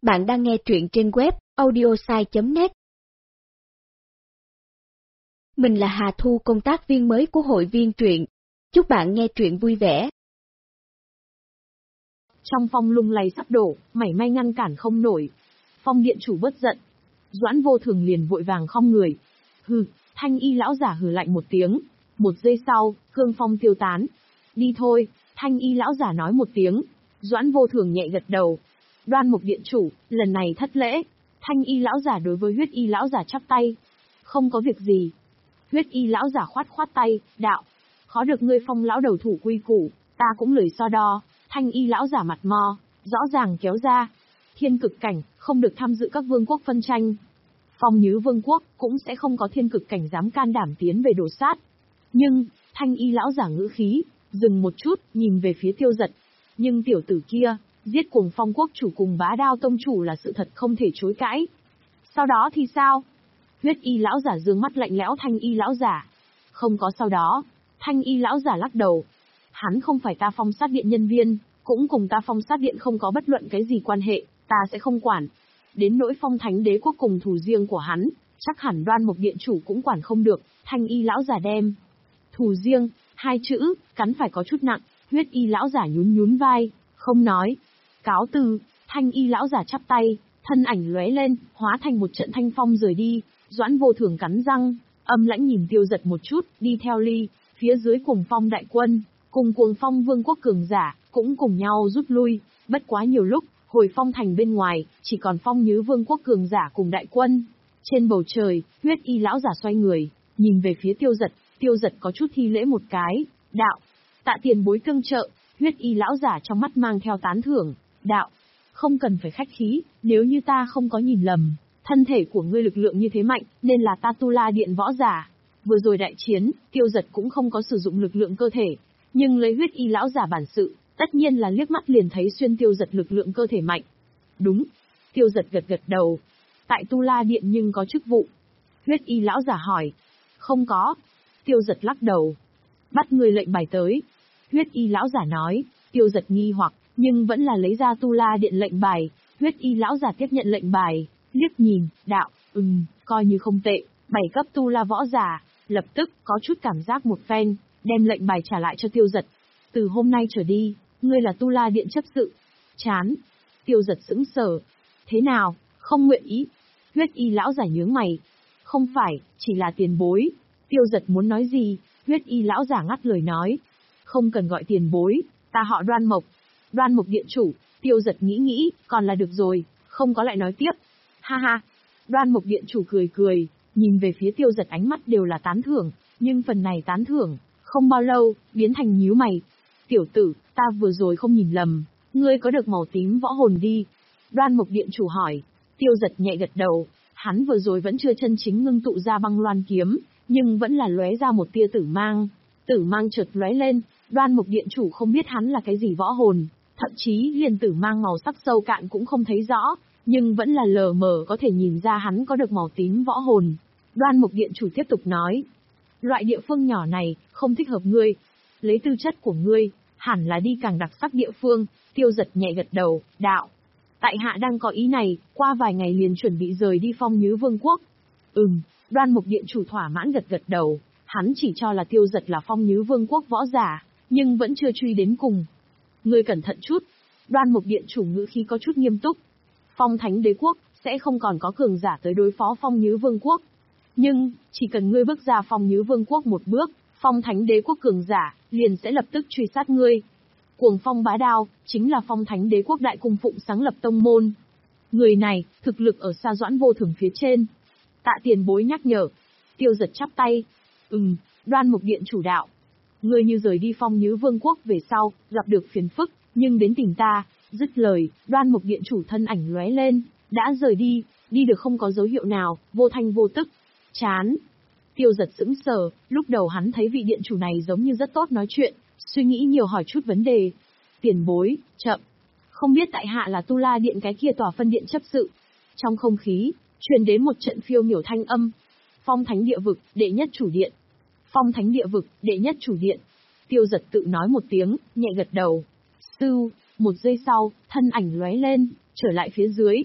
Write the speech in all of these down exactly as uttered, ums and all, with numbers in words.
Bạn đang nghe truyện trên web audiosai chấm net. Mình là Hà Thu, công tác viên mới của hội viên truyện. Chúc bạn nghe truyện vui vẻ. Trong phong lung lay sắp đổ, mảy may ngăn cản không nổi. Phong điện chủ bất giận. Doãn Vô Thường liền vội vàng khom người. Hừ, Thanh Y lão giả hừ lạnh một tiếng. Một giây sau, cương phong tiêu tán. Đi thôi, Thanh Y lão giả nói một tiếng. Doãn Vô Thường nhẹ gật đầu. Đoan Mục điện chủ, lần này thất lễ. Thanh Y lão giả đối với Huyết Y lão giả chắp tay. Không có việc gì. Huyết Y lão giả khoát khoát tay, đạo. Khó được ngươi Phong lão đầu thủ quy củ, ta cũng lười so đo. Thanh Y lão giả mặt mo, rõ ràng kéo ra. Thiên cực cảnh, không được tham dự các vương quốc phân tranh. Phong Nhứ vương quốc, cũng sẽ không có thiên cực cảnh dám can đảm tiến về đổ sát. Nhưng, Thanh Y lão giả ngữ khí, dừng một chút, nhìn về phía Tiêu Dật. Nhưng tiểu tử kia, giết Cuồng Phong quốc chủ cùng Bá Đao tông chủ là sự thật không thể chối cãi. Sau đó thì sao? Huyết Y lão giả dương mắt lạnh lẽo Thanh Y lão giả. Không có sau đó. Thanh Y lão giả lắc đầu. Hắn không phải ta Phong sát điện nhân viên, cũng cùng ta Phong sát điện không có bất luận cái gì quan hệ, ta sẽ không quản. Đến nỗi Phong Thánh đế quốc cùng thù riêng của hắn, chắc hẳn Đoan Mục điện chủ cũng quản không được. Thanh Y lão giả đem thù riêng, hai chữ, cắn phải có chút nặng. Huyết Y lão giả nhún nhún vai, không nói. Cáo từ. Thanh Y lão giả chắp tay, thân ảnh lóe lên, hóa thành một trận thanh phong rời đi. Doãn Vô Thường cắn răng, âm lãnh nhìn Tiêu Dật một chút, đi theo ly, phía dưới Cuồng Phong đại quân, cùng Cuồng Phong vương quốc cường giả, cũng cùng nhau rút lui. Bất quá nhiều lúc, hồi Phong thành bên ngoài, chỉ còn Phong Nhứ vương quốc cường giả cùng đại quân. Trên bầu trời, Huyết Y lão giả xoay người, nhìn về phía Tiêu Dật. Tiêu Dật có chút thi lễ một cái, đạo. Tạ tiền bối tương trợ. Huyết Y lão giả trong mắt mang theo tán thưởng, đạo. Không cần phải khách khí, nếu như ta không có nhìn lầm, thân thể của ngươi lực lượng như thế mạnh, nên là ta Tu La Điện võ giả. Vừa rồi đại chiến, Tiêu Dật cũng không có sử dụng lực lượng cơ thể, nhưng lấy Huyết Y lão giả bản sự, tất nhiên là liếc mắt liền thấy xuyên Tiêu Dật lực lượng cơ thể mạnh. Đúng. Tiêu Dật gật gật đầu. Tại Tu La Điện nhưng có chức vụ. Huyết Y lão giả hỏi. Không có. Tiêu Dật lắc đầu. Bắt người lệnh bài tới. Huyết Y lão giả nói. Tiêu Dật nghi hoặc, nhưng vẫn là lấy ra Tu La Điện lệnh bài. Huyết Y lão giả tiếp nhận lệnh bài, liếc nhìn, đạo, ừm, coi như không tệ, bảy cấp Tu La võ giả, lập tức có chút cảm giác một phen, đem lệnh bài trả lại cho Tiêu Dật. Từ hôm nay trở đi, ngươi là Tu La Điện chấp sự. Chán. Tiêu Dật sững sờ. Thế nào, không nguyện ý? Huyết Y lão giả nhướng mày. Không phải, chỉ là tiền bối. Tiêu Dật muốn nói gì, Huyết Y lão giả ngắt lời nói. Không cần gọi tiền bối, ta họ Đoan Mộc. Đoan Mục điện chủ. Tiêu Dật nghĩ nghĩ, còn là được rồi, không có lại nói tiếp. Ha ha. Đoan Mục điện chủ cười cười, nhìn về phía Tiêu Dật ánh mắt đều là tán thưởng, nhưng phần này tán thưởng, không bao lâu, biến thành nhíu mày. Tiểu tử, ta vừa rồi không nhìn lầm, ngươi có được màu tím võ hồn đi. Đoan Mục điện chủ hỏi. Tiêu Dật nhẹ gật đầu, hắn vừa rồi vẫn chưa chân chính ngưng tụ ra băng loan kiếm, nhưng vẫn là lóe ra một tia tử mang. Tử mang chợt lóe lên, Đoan Mục điện chủ không biết hắn là cái gì võ hồn, thậm chí liền tử mang màu sắc sâu cạn cũng không thấy rõ, nhưng vẫn là lờ mờ có thể nhìn ra hắn có được màu tím võ hồn. Đoan Mục điện chủ tiếp tục nói. Loại địa phương nhỏ này, không thích hợp ngươi. Lấy tư chất của ngươi, hẳn là đi càng đặc sắc địa phương. Tiêu Dật nhẹ gật đầu, đạo. Tại hạ đang có ý này, qua vài ngày liền chuẩn bị rời đi Phong Nhứ vương quốc. Ừm, Đoan Mục điện chủ thỏa mãn gật gật đầu, hắn chỉ cho là Tiêu Dật là Phong Nhứ vương quốc võ giả, nhưng vẫn chưa truy đến cùng. Ngươi cẩn thận chút. Đoan Mục điện chủ ngữ khí có chút nghiêm túc. Phong Thánh đế quốc, sẽ không còn có cường giả tới đối phó Phong Nhứ vương quốc. Nhưng, chỉ cần ngươi bước ra Phong Nhứ vương quốc một bước, Phong Thánh đế quốc cường giả, liền sẽ lập tức truy sát ngươi. Cuồng Phong Bá Đao, chính là Phong Thánh đế quốc đại cung phụng sáng lập tông môn. Người này, thực lực ở xa Doãn Vô Thường phía trên. Tạ tiền bối nhắc nhở. Tiêu Dật chắp tay. Ừm, Đoan Mục điện chủ đạo. Ngươi như rời đi Phong Nhứ vương quốc về sau, gặp được phiền phức, nhưng đến tìm ta. Dứt lời, Đoan Mục điện chủ thân ảnh lóe lên, đã rời đi, đi được không có dấu hiệu nào, vô thanh vô tức. Chán. Tiêu Dật sững sờ, lúc đầu hắn thấy vị điện chủ này giống như rất tốt nói chuyện, suy nghĩ nhiều hỏi chút vấn đề. Tiền bối, chậm. Không biết tại hạ là Tu La Điện cái kia tòa phân điện chấp sự. Trong không khí, truyền đến một trận phiêu miểu thanh âm. Phong Thánh địa vực, đệ nhất chủ điện. Phong Thánh địa vực, đệ nhất chủ điện. Tiêu Dật tự nói một tiếng, nhẹ gật đầu. Sưu, một giây sau, thân ảnh lóe lên, trở lại phía dưới,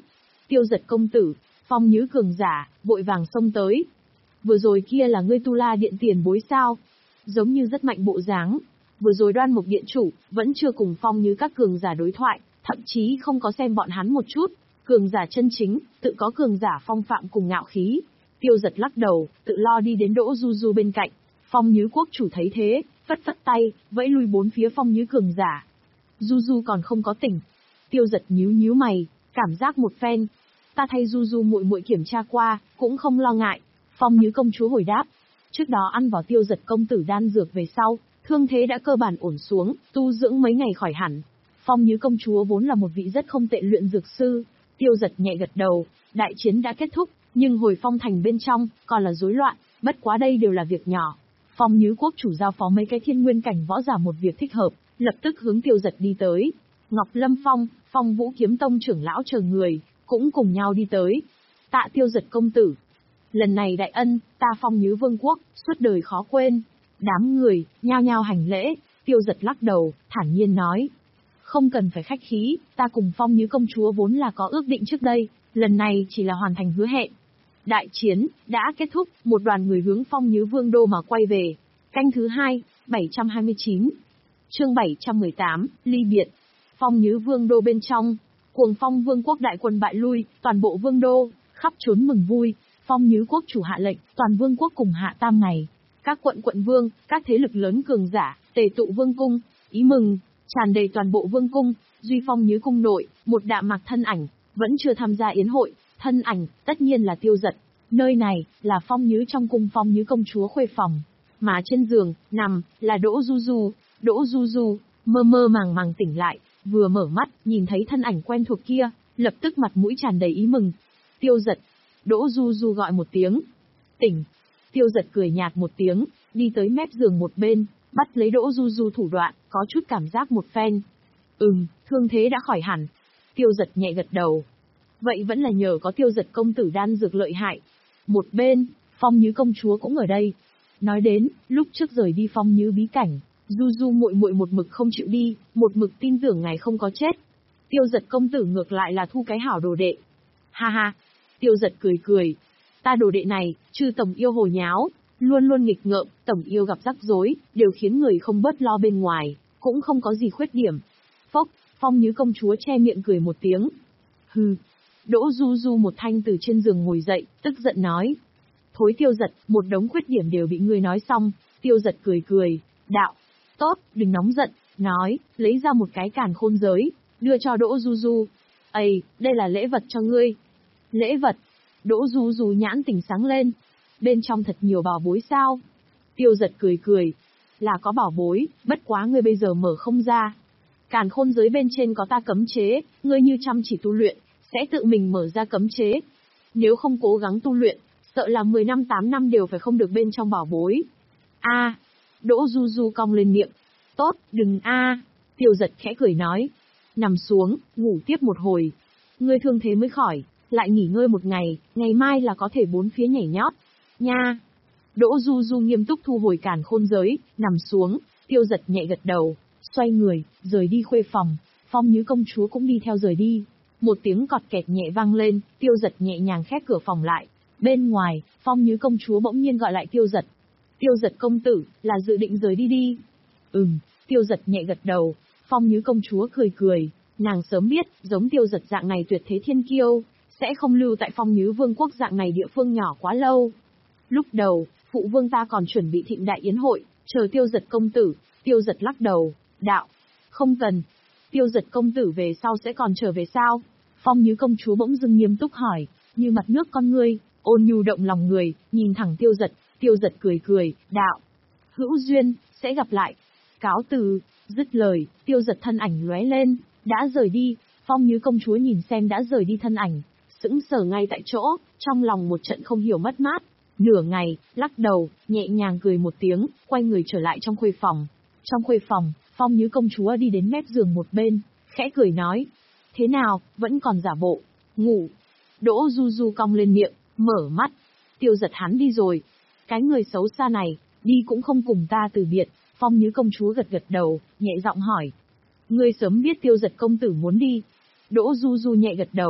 Tiêu Giật công tử, Phong Nhứ cường giả, vội vàng xông tới. Vừa rồi kia là ngươi Tu La Điện tiền bối sao? Giống như rất mạnh bộ dáng. Vừa rồi Đoan Mục Điện chủ, vẫn chưa cùng Phong Nhứ các cường giả đối thoại, thậm chí không có xem bọn hắn một chút. Cường giả chân chính, tự có cường giả phong phạm cùng ngạo khí. Tiêu Giật lắc đầu, tự lo đi đến Đỗ Du Du bên cạnh. Phong Nhứ quốc chủ thấy thế, phất phất tay, vẫy lui bốn phía Phong Nhứ cường giả. Du Du còn không có tỉnh. Tiêu Giật nhíu nhíu mày, cảm giác một phen. Ta thay Du Du muội muội kiểm tra qua, cũng không lo ngại. Phong Nhứ công chúa hồi đáp. Trước đó ăn vào Tiêu Giật công tử đan dược về sau, thương thế đã cơ bản ổn xuống, tu dưỡng mấy ngày khỏi hẳn. Phong Nhứ công chúa vốn là một vị rất không tệ luyện dược sư. Tiêu Giật nhẹ gật đầu, đại chiến đã kết thúc, nhưng hồi Phong thành bên trong, còn là rối loạn, bất quá đây đều là việc nhỏ. Phong Nhứ quốc chủ giao phó mấy cái thiên nguyên cảnh võ giả một việc thích hợp, lập tức hướng Tiêu Giật đi tới. Ngọc Lâm Phong, Phong Vũ kiếm tông trưởng lão chờ người, cũng cùng nhau đi tới. Tạ Tiêu Giật công tử. Lần này đại ân, ta Phong Nhứ vương quốc, suốt đời khó quên. Đám người, nhao nhao hành lễ, Tiêu Giật lắc đầu, thản nhiên nói. Không cần phải khách khí, ta cùng Phong Nhứ công chúa vốn là có ước định trước đây, lần này chỉ là hoàn thành hứa hẹn. Đại chiến, đã kết thúc, một đoàn người hướng Phong Nhứ vương đô mà quay về. Canh thứ hai, bảy trăm hai mươi chín. Chương bảy trăm mười tám, ly biệt. Phong Nhứ vương đô bên trong, Cuồng Phong vương quốc đại quân bại lui, toàn bộ vương đô, khắp trốn mừng vui. Phong Nhứ quốc chủ hạ lệnh, toàn vương quốc cùng hạ tam ngày. Các quận quận vương, các thế lực lớn cường giả, tề tụ vương cung, ý mừng, tràn đầy toàn bộ vương cung. Duy Phong Nhứ cung nội, một đạm mạc thân ảnh, vẫn chưa tham gia yến hội, thân ảnh, tất nhiên là Tiêu Giật. Nơi này, là Phong Nhứ trong cung Phong Nhứ công chúa khuê phòng. Mà trên giường, nằm, là Đỗ Du Du. Đỗ Du Du, mơ mơ màng màng tỉnh lại, vừa mở mắt, nhìn thấy thân ảnh quen thuộc kia, lập tức mặt mũi tràn đầy ý mừng. Tiêu Giật. Đỗ Du Du gọi một tiếng. Tỉnh. Tiêu Giật cười nhạt một tiếng, đi tới mép giường một bên, bắt lấy Đỗ Du Du thủ đoạn, có chút cảm giác một phen. Ừm, thương thế đã khỏi hẳn. Tiêu Giật nhẹ gật đầu. Vậy vẫn là nhờ có Tiêu Giật công tử đan dược lợi hại. Một bên, Phong Nhứ công chúa cũng ở đây. Nói đến, lúc trước rời đi Phong Nhứ bí cảnh, Du Du muội muội một mực không chịu đi, một mực tin tưởng ngài không có chết. Tiêu Giật công tử ngược lại là thu cái hảo đồ đệ. Ha ha. Tiêu Giật cười cười. Ta đồ đệ này, chư tổng yêu hồ nháo, luôn luôn nghịch ngợm, tổng yêu gặp rắc rối, đều khiến người không bớt lo bên ngoài, cũng không có gì khuyết điểm. Phốc, Phong Nhứ công chúa che miệng cười một tiếng. Hừ. Đỗ Du Du một thanh từ trên giường ngồi dậy, tức giận nói. Thối Tiêu Giật, một đống khuyết điểm đều bị ngươi nói xong. Tiêu Giật cười cười, đạo. Tốt, đừng nóng giận, nói, lấy ra một cái càn khôn giới, đưa cho Đỗ Du Du. Ây, đây là lễ vật cho ngươi. Lễ vật. Đỗ Du Du nhãn tỉnh sáng lên. Bên trong thật nhiều bảo bối sao? Tiêu Giật cười cười. Là có bảo bối, bất quá ngươi bây giờ mở không ra. Càn khôn giới bên trên có ta cấm chế, ngươi như chăm chỉ tu luyện, sẽ tự mình mở ra cấm chế. Nếu không cố gắng tu luyện, sợ là mười năm tám năm đều phải không được bên trong bảo bối. A. À, Đỗ Du Du cong lên miệng. Tốt, đừng a. À. Tiêu Giật khẽ cười nói. Nằm xuống, ngủ tiếp một hồi. Ngươi thương thế mới khỏi, lại nghỉ ngơi một ngày, ngày mai là có thể bốn phía nhảy nhót. Nha. Đỗ Du Du nghiêm túc thu hồi càn khôn giới, nằm xuống. Tiêu Giật nhẹ gật đầu, xoay người, rời đi khuê phòng. Phong Nhứ công chúa cũng đi theo rời đi. Một tiếng cọt kẹt nhẹ vang lên, Tiêu Giật nhẹ nhàng khép cửa phòng lại. Bên ngoài, Phong Nhứ công chúa bỗng nhiên gọi lại Tiêu Giật. Tiêu Giật công tử, là dự định rời đi đi. Ừm, Tiêu Giật nhẹ gật đầu. Phong Nhứ công chúa cười cười, nàng sớm biết, giống Tiêu Giật dạng này tuyệt thế thiên kiêu, sẽ không lưu tại Phong Nhứ vương quốc dạng này địa phương nhỏ quá lâu. Lúc đầu, phụ vương ta còn chuẩn bị thịnh đại yến hội, chờ Tiêu Giật công tử. Tiêu Giật lắc đầu, đạo, không cần. Tiêu Giật công tử về sau sẽ còn trở về sao? Phong Nhứ công chúa bỗng dưng nghiêm túc hỏi, như mặt nước con ngươi, ôn nhu động lòng người, nhìn thẳng Tiêu Giật. Tiêu Giật cười cười, đạo, hữu duyên, sẽ gặp lại. Cáo từ. Dứt lời, Tiêu Giật thân ảnh lóe lên, đã rời đi. Phong Nhứ công chúa nhìn xem đã rời đi thân ảnh, sững sờ ngay tại chỗ, trong lòng một trận không hiểu mất mát. Nửa ngày, lắc đầu, nhẹ nhàng cười một tiếng, quay người trở lại trong khuê phòng. Trong khuê phòng, Phong Nhứ công chúa đi đến mép giường một bên, khẽ cười nói. Thế nào, vẫn còn giả bộ, ngủ. Đỗ Du Du cong lên miệng, mở mắt. Tiêu Giật hắn đi rồi. Cái người xấu xa này, đi cũng không cùng ta từ biệt. Phong Nhứ công chúa gật gật đầu, nhẹ giọng hỏi. Ngươi sớm biết Tiêu Giật công tử muốn đi. Đỗ Du Du nhẹ gật đầu.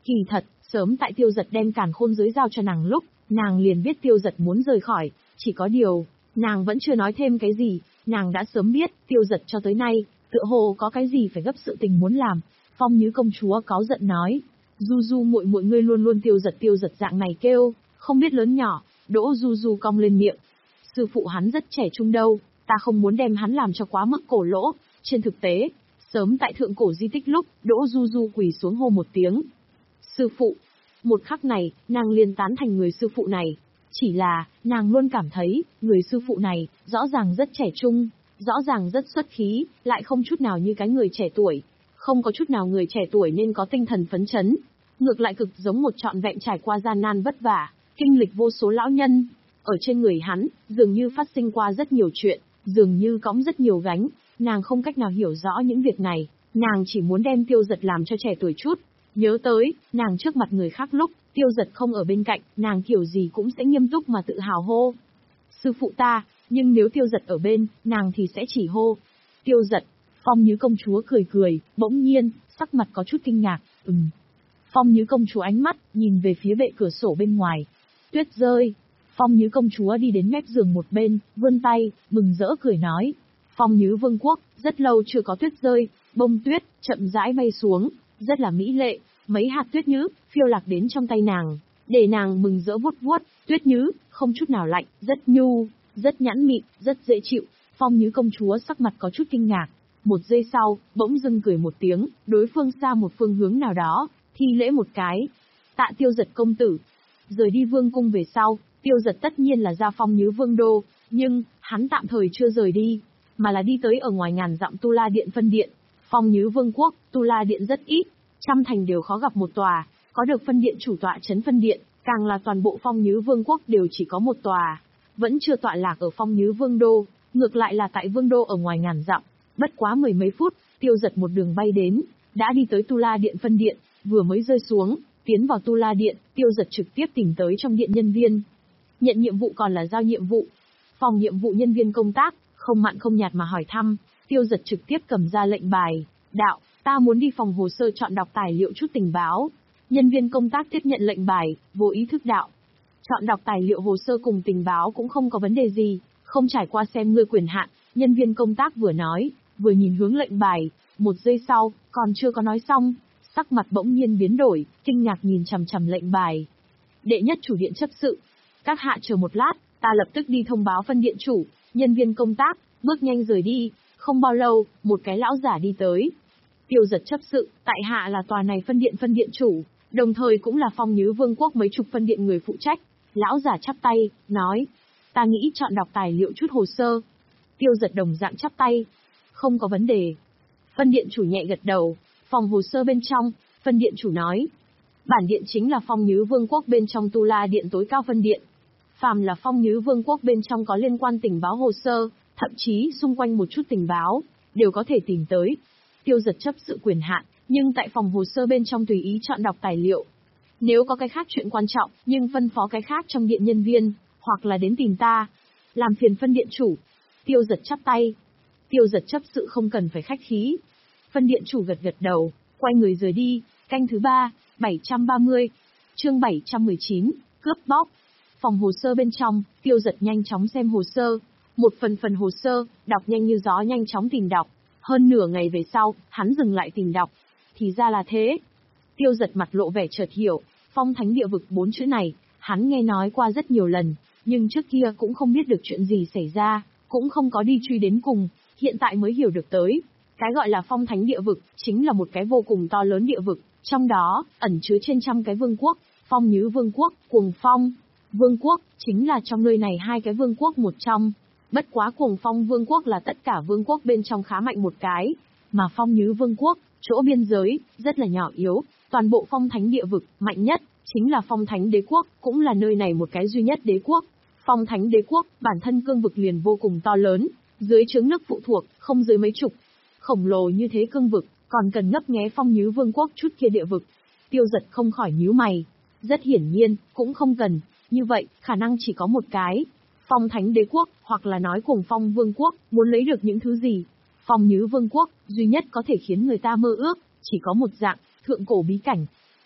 Kỳ thật, sớm tại Tiêu Dật đem Càn Khôn giới giao cho nàng lúc, nàng liền biết Tiêu Dật muốn rời khỏi, chỉ có điều, nàng vẫn chưa nói thêm cái gì, nàng đã sớm biết, Tiêu Dật cho tới nay, tựa hồ có cái gì phải gấp sự tình muốn làm. Phong Nhứ công chúa cáu giận nói, Du Du muội muội ngươi luôn luôn Tiêu Dật Tiêu Dật dạng này kêu, không biết lớn nhỏ. Đỗ Du Du cong lên miệng. Sư phụ hắn rất trẻ trung đâu, ta không muốn đem hắn làm cho quá mức cổ lỗ. Trên thực tế, sớm tại thượng cổ di tích lúc, Đỗ Du Du quỳ xuống hô một tiếng. Sư phụ. Một khắc này, nàng liền tán thành người sư phụ này. Chỉ là, nàng luôn cảm thấy, người sư phụ này, rõ ràng rất trẻ trung, rõ ràng rất xuất khí, lại không chút nào như cái người trẻ tuổi. Không có chút nào người trẻ tuổi nên có tinh thần phấn chấn. Ngược lại cực giống một trọn vẹn trải qua gian nan vất vả, kinh lịch vô số lão nhân. Ở trên người hắn, dường như phát sinh qua rất nhiều chuyện, dường như cõng rất nhiều gánh. Nàng không cách nào hiểu rõ những việc này, nàng chỉ muốn đem Tiêu Dật làm cho trẻ tuổi chút. Nhớ tới, nàng trước mặt người khác lúc, Tiêu Dật không ở bên cạnh, nàng kiểu gì cũng sẽ nghiêm túc mà tự hào hô. Sư phụ ta, nhưng nếu Tiêu Dật ở bên, nàng thì sẽ chỉ hô. Tiêu Dật. Phong Nhứ công chúa cười cười, bỗng nhiên, sắc mặt có chút kinh ngạc, ừm. Phong Nhứ công chúa ánh mắt, nhìn về phía bệ cửa sổ bên ngoài. Tuyết rơi. Phong Nhứ công chúa đi đến mép giường một bên, vươn tay, mừng rỡ cười nói. Phong Nhứ vương quốc, rất lâu chưa có tuyết rơi, bông tuyết, chậm rãi bay xuống, rất là mỹ lệ, mấy hạt tuyết nhứ, phiêu lạc đến trong tay nàng, để nàng mừng rỡ vuốt vuốt, tuyết nhứ, không chút nào lạnh, rất nhu, rất nhẵn mịn, rất dễ chịu. Phong Nhứ công chúa sắc mặt có chút kinh ngạc. Một giây sau, bỗng dưng cười một tiếng, đối phương xa một phương hướng nào đó, thi lễ một cái. Tạ Tiêu Dật công tử. Rời đi vương cung về sau, Tiêu Dật tất nhiên là ra Phong Nhứ vương đô, nhưng, hắn tạm thời chưa rời đi, mà là đi tới ở ngoài ngàn dặm Tu La Điện phân điện. Phong Nhứ vương quốc, Tu La Điện rất ít, trăm thành đều khó gặp một tòa, có được phân điện chủ tọa trấn phân điện, càng là toàn bộ Phong Nhứ vương quốc đều chỉ có một tòa, vẫn chưa tọa lạc ở Phong Nhứ vương đô, ngược lại là tại vương đô ở ngoài ngàn dặm. Bất quá mười mấy phút, Tiêu Dật một đường bay đến, đã đi tới Tu La Điện phân điện, vừa mới rơi xuống, tiến vào Tu La Điện, Tiêu Dật trực tiếp tìm tới trong điện nhân viên. Nhận nhiệm vụ còn là giao nhiệm vụ. Phòng nhiệm vụ nhân viên công tác, không mặn không nhạt mà hỏi thăm, Tiêu Dật trực tiếp cầm ra lệnh bài, đạo, ta muốn đi phòng hồ sơ chọn đọc tài liệu chút tình báo. Nhân viên công tác tiếp nhận lệnh bài, vô ý thức đạo. Chọn đọc tài liệu hồ sơ cùng tình báo cũng không có vấn đề gì, không trải qua xem ngươi quyền hạn, nhân viên công tác vừa nói, vừa nhìn hướng lệnh bài, một giây sau, còn chưa có nói xong, sắc mặt bỗng nhiên biến đổi, kinh ngạc nhìn chằm chằm lệnh bài. Đệ nhất chủ điện chấp sự, các hạ chờ một lát, ta lập tức đi thông báo phân điện chủ. Nhân viên công tác, bước nhanh rời đi, không bao lâu, một cái lão giả đi tới. Tiêu Dật chấp sự, tại hạ là tòa này phân điện phân điện chủ, đồng thời cũng là Phong Nhứ vương quốc mấy chục phân điện người phụ trách. Lão giả chắp tay, nói, ta nghĩ chọn đọc tài liệu chút hồ sơ. Tiêu Dật đồng dạng chắp tay, không có vấn đề. Phân điện chủ nhẹ gật đầu, phòng hồ sơ bên trong, phân điện chủ nói. Bản điện chính là Phong Nhứ vương quốc bên trong Tu La Điện tối cao phân điện. Phàm là Phong Nhứ vương quốc bên trong có liên quan tình báo hồ sơ, thậm chí xung quanh một chút tình báo, đều có thể tìm tới. Tiêu Dật chấp sự quyền hạn, nhưng tại phòng hồ sơ bên trong tùy ý chọn đọc tài liệu. Nếu có cái khác chuyện quan trọng, nhưng phân phó cái khác trong điện nhân viên, hoặc là đến tìm ta, làm phiền phân điện chủ. Tiêu Dật chắp tay. Tiêu Dật chấp sự không cần phải khách khí. Phân điện chủ gật gật đầu, quay người rời đi. Canh thứ ba, bảy trăm ba mươi. Chương bảy trăm mười chín, cướp bóc. Phòng hồ sơ bên trong, Tiêu Dật nhanh chóng xem hồ sơ. Một phần phần hồ sơ, đọc nhanh như gió nhanh chóng tìm đọc. Hơn nửa ngày về sau, hắn dừng lại tìm đọc. Thì ra là thế. Tiêu Dật mặt lộ vẻ chợt hiểu, Phong Thánh Địa Vực bốn chữ này, hắn nghe nói qua rất nhiều lần, nhưng trước kia cũng không biết được chuyện gì xảy ra, cũng không có đi truy đến cùng, hiện tại mới hiểu được tới. Cái gọi là Phong Thánh Địa Vực, chính là một cái vô cùng to lớn địa vực, trong đó, ẩn chứa trên trăm cái vương quốc, Phong Nhứ vương quốc, Cuồng Phong vương quốc, chính là trong nơi này hai cái vương quốc một trong. Bất quá Cuồng Phong vương quốc là tất cả vương quốc bên trong khá mạnh một cái, mà Phong Nhứ vương quốc, chỗ biên giới, rất là nhỏ yếu, toàn bộ Phong Thánh Địa Vực, mạnh nhất, chính là Phong Thánh Đế Quốc, cũng là nơi này một cái duy nhất đế quốc. Phong Thánh Đế Quốc, bản thân cương vực liền vô cùng to lớn, dưới trướng nước phụ thuộc, không dưới mấy chục. Khổng lồ như thế cương vực, còn cần ngấp nghé Phong Nhứ vương quốc chút kia địa vực. Tiêu Dật không khỏi nhíu mày. Rất hiển nhiên, cũng không cần, như vậy, khả năng chỉ có một cái. Phong Thánh Đế Quốc, hoặc là nói Cuồng Phong vương quốc, muốn lấy được những thứ gì? Phong Nhứ vương quốc, duy nhất có thể khiến người ta mơ ước, chỉ có một dạng, thượng cổ bí cảnh.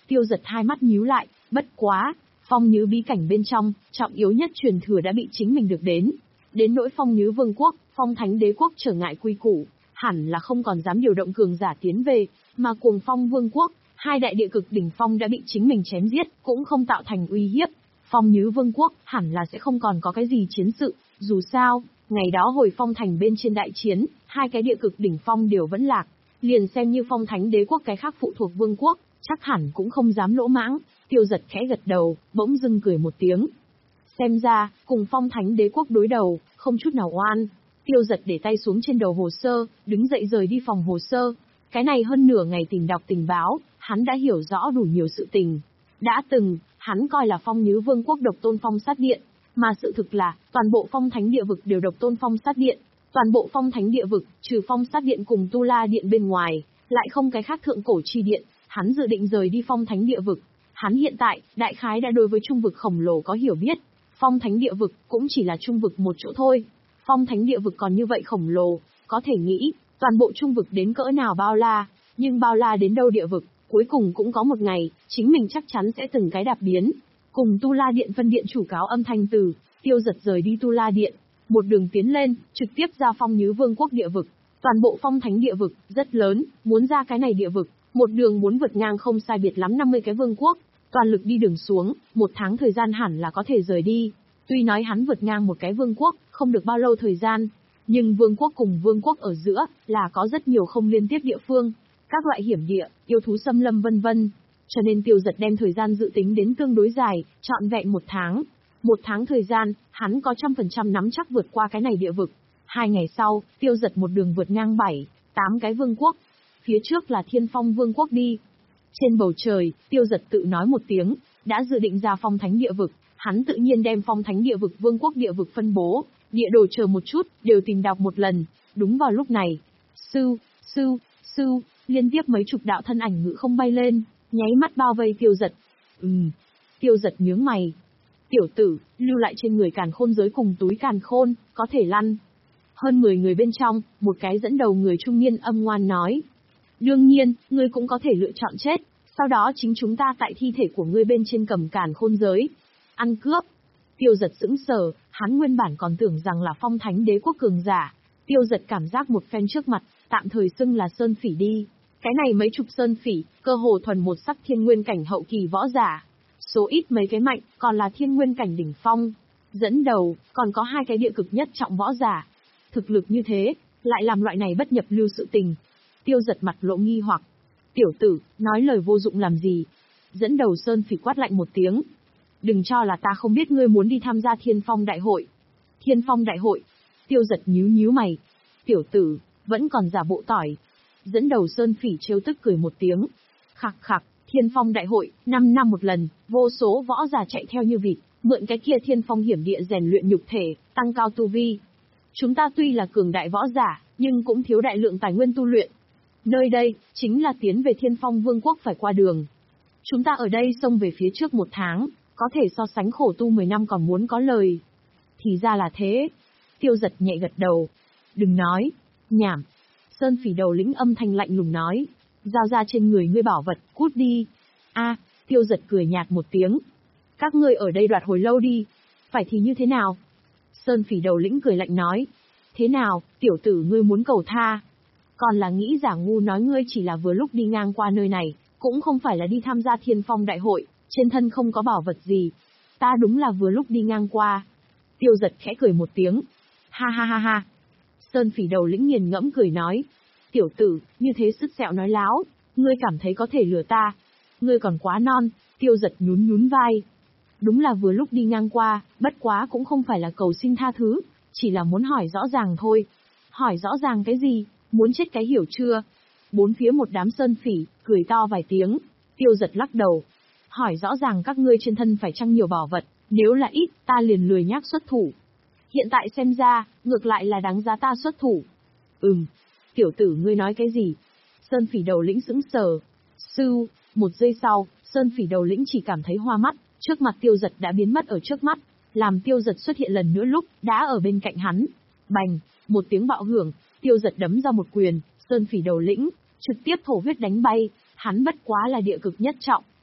Tiêu Giật hai mắt nhíu lại, bất quá, Phong Nhứ bí cảnh bên trong, trọng yếu nhất truyền thừa đã bị chính mình được đến. Đến nỗi Phong Nhứ Vương quốc, Phong Thánh Đế quốc trở ngại quy củ, hẳn là không còn dám điều động cường giả tiến về, mà Cuồng Phong Vương quốc, hai đại địa cực đỉnh phong đã bị chính mình chém giết, cũng không tạo thành uy hiếp. Phong Nhứ Vương quốc hẳn là sẽ không còn có cái gì chiến sự, dù sao, ngày đó hồi Phong Thành bên trên đại chiến, hai cái địa cực đỉnh phong đều vẫn lạc, liền xem như Phong Thánh Đế quốc cái khác phụ thuộc vương quốc, chắc hẳn cũng không dám lỗ mãng. Tiêu Giật khẽ gật đầu, bỗng dưng cười một tiếng. Xem ra, cùng Phong Thánh Đế quốc đối đầu, không chút nào oan. Tiêu Giật để tay xuống trên đầu hồ sơ, đứng dậy rời đi phòng hồ sơ. Cái này hơn nửa ngày tìm đọc tình báo, hắn đã hiểu rõ đủ nhiều sự tình. Đã từng, hắn coi là Phong Nhứ Vương quốc độc tôn Phong Sát Điện, mà sự thực là, toàn bộ Phong Thánh địa vực đều độc tôn Phong Sát Điện. Toàn bộ Phong Thánh địa vực, trừ Phong Sát Điện cùng Tu La Điện bên ngoài, lại không cái khác thượng cổ chi điện. Hắn dự định rời đi Phong Thánh địa vực. Hắn hiện tại, đại khái đã đối với trung vực khổng lồ có hiểu biết. Phong Thánh địa vực cũng chỉ là trung vực một chỗ thôi. Phong Thánh địa vực còn như vậy khổng lồ, có thể nghĩ, toàn bộ trung vực đến cỡ nào bao la, nhưng bao la đến đâu địa vực, cuối cùng cũng có một ngày, chính mình chắc chắn sẽ từng cái đạp biến. Cùng Tu La Điện phân điện chủ cáo âm thanh từ, Tiêu Giật rời đi Tu La Điện, một đường tiến lên, trực tiếp ra Phong Nhứ Vương quốc địa vực. Toàn bộ Phong Thánh địa vực, rất lớn, muốn ra cái này địa vực, một đường muốn vượt ngang không sai biệt lắm năm mươi cái vương quốc. Toàn lực đi đường xuống, một tháng thời gian hẳn là có thể rời đi. Tuy nói hắn vượt ngang một cái vương quốc, không được bao lâu thời gian, nhưng vương quốc cùng vương quốc ở giữa, là có rất nhiều không liên tiếp địa phương, các loại hiểm địa, yêu thú xâm lâm vân vân. Cho nên Tiêu Giật đem thời gian dự tính đến tương đối dài, trọn vẹn một tháng. Một tháng thời gian, hắn có trăm phần trăm nắm chắc vượt qua cái này địa vực. Hai ngày sau, Tiêu Giật một đường vượt ngang bảy, tám cái vương quốc. Phía trước là Thiên Phong Vương quốc đi. Trên bầu trời, Tiêu Giật tự nói một tiếng, đã dự định ra Phong Thánh địa vực, hắn tự nhiên đem Phong Thánh địa vực vương quốc địa vực phân bố, địa đồ chờ một chút, đều tìm đọc một lần. Đúng vào lúc này, sư, sư, sư, liên tiếp mấy chục đạo thân ảnh ngự không bay lên, nháy mắt bao vây Tiêu Giật. Ừm, Tiêu Giật nhướng mày. Tiểu tử, lưu lại trên người càn khôn giới cùng túi càn khôn, có thể lăn. Hơn mười người bên trong, một cái dẫn đầu người trung niên âm ngoan nói. Đương nhiên, ngươi cũng có thể lựa chọn chết, sau đó chính chúng ta tại thi thể của ngươi bên trên cầm càn khôn giới. Ăn cướp. Tiêu Giật sững sờ, hắn nguyên bản còn tưởng rằng là Phong Thánh Đế quốc cường giả. Tiêu Giật cảm giác một phen trước mặt, tạm thời xưng là sơn phỉ đi. Cái này mấy chục sơn phỉ, cơ hồ thuần một sắc thiên nguyên cảnh hậu kỳ võ giả. Số ít mấy cái mạnh, còn là thiên nguyên cảnh đỉnh phong. Dẫn đầu, còn có hai cái địa cực nhất trọng võ giả. Thực lực như thế, lại làm loại này bất nhập lưu sự tình. Tiêu Giật mặt lộ nghi hoặc. Tiểu tử, nói lời vô dụng làm gì? Dẫn đầu sơn phỉ quát lạnh một tiếng. Đừng cho là ta không biết ngươi muốn đi tham gia Thiên Phong đại hội. Thiên Phong đại hội. Tiêu Giật nhíu nhíu mày. Tiểu tử, vẫn còn giả bộ tỏi. Dẫn đầu sơn phỉ trêu tức cười một tiếng. Khặc khặc, Thiên Phong đại hội, năm năm một lần, vô số võ giả chạy theo như vịt, mượn cái kia Thiên Phong hiểm địa rèn luyện nhục thể, tăng cao tu vi. Chúng ta tuy là cường đại võ giả, nhưng cũng thiếu đại lượng tài nguyên tu luyện. Nơi đây, chính là tiến về Thiên Phong Vương quốc phải qua đường. Chúng ta ở đây xông về phía trước một tháng, có thể so sánh khổ tu mười năm còn muốn có lời. Thì ra là thế. Tiêu Giật nhẹ gật đầu. Đừng nói. Nhảm. Sơn phỉ đầu lĩnh âm thanh lạnh lùng nói. Giao ra trên người ngươi bảo vật, cút đi. A, Tiêu Giật cười nhạt một tiếng. Các ngươi ở đây đoạt hồi lâu đi. Phải thì như thế nào? Sơn phỉ đầu lĩnh cười lạnh nói. Thế nào, tiểu tử ngươi muốn cầu tha? Còn là nghĩ giả ngu nói ngươi chỉ là vừa lúc đi ngang qua nơi này, cũng không phải là đi tham gia Thiên Phong đại hội, trên thân không có bảo vật gì. Ta đúng là vừa lúc đi ngang qua. Tiêu Giật khẽ cười một tiếng. Ha ha ha ha. Sơn phỉ đầu lĩnh nghiền ngẫm cười nói. Tiểu tử, như thế sứt sẹo nói láo, ngươi cảm thấy có thể lừa ta. Ngươi còn quá non. Tiêu Giật nhún nhún vai. Đúng là vừa lúc đi ngang qua, bất quá cũng không phải là cầu xin tha thứ, chỉ là muốn hỏi rõ ràng thôi. Hỏi rõ ràng cái gì? Muốn chết cái hiểu chưa? Bốn phía một đám sơn phỉ, cười to vài tiếng. Tiêu Giật lắc đầu. Hỏi rõ ràng các ngươi trên thân phải chăng nhiều bảo vật, nếu là ít, ta liền lười nhác xuất thủ. Hiện tại xem ra, ngược lại là đáng giá ta xuất thủ. Ừm, tiểu tử ngươi nói cái gì? Sơn phỉ đầu lĩnh sững sờ. Sư, một giây sau, sơn phỉ đầu lĩnh chỉ cảm thấy hoa mắt, trước mặt Tiêu Giật đã biến mất ở trước mắt, làm Tiêu Giật xuất hiện lần nữa lúc, đã ở bên cạnh hắn. Bành, một tiếng bạo hưởng, Tiêu Giật đấm ra một quyền, sơn phỉ đầu lĩnh, trực tiếp thổ huyết đánh bay, hắn bất quá là địa cực nhất trọng,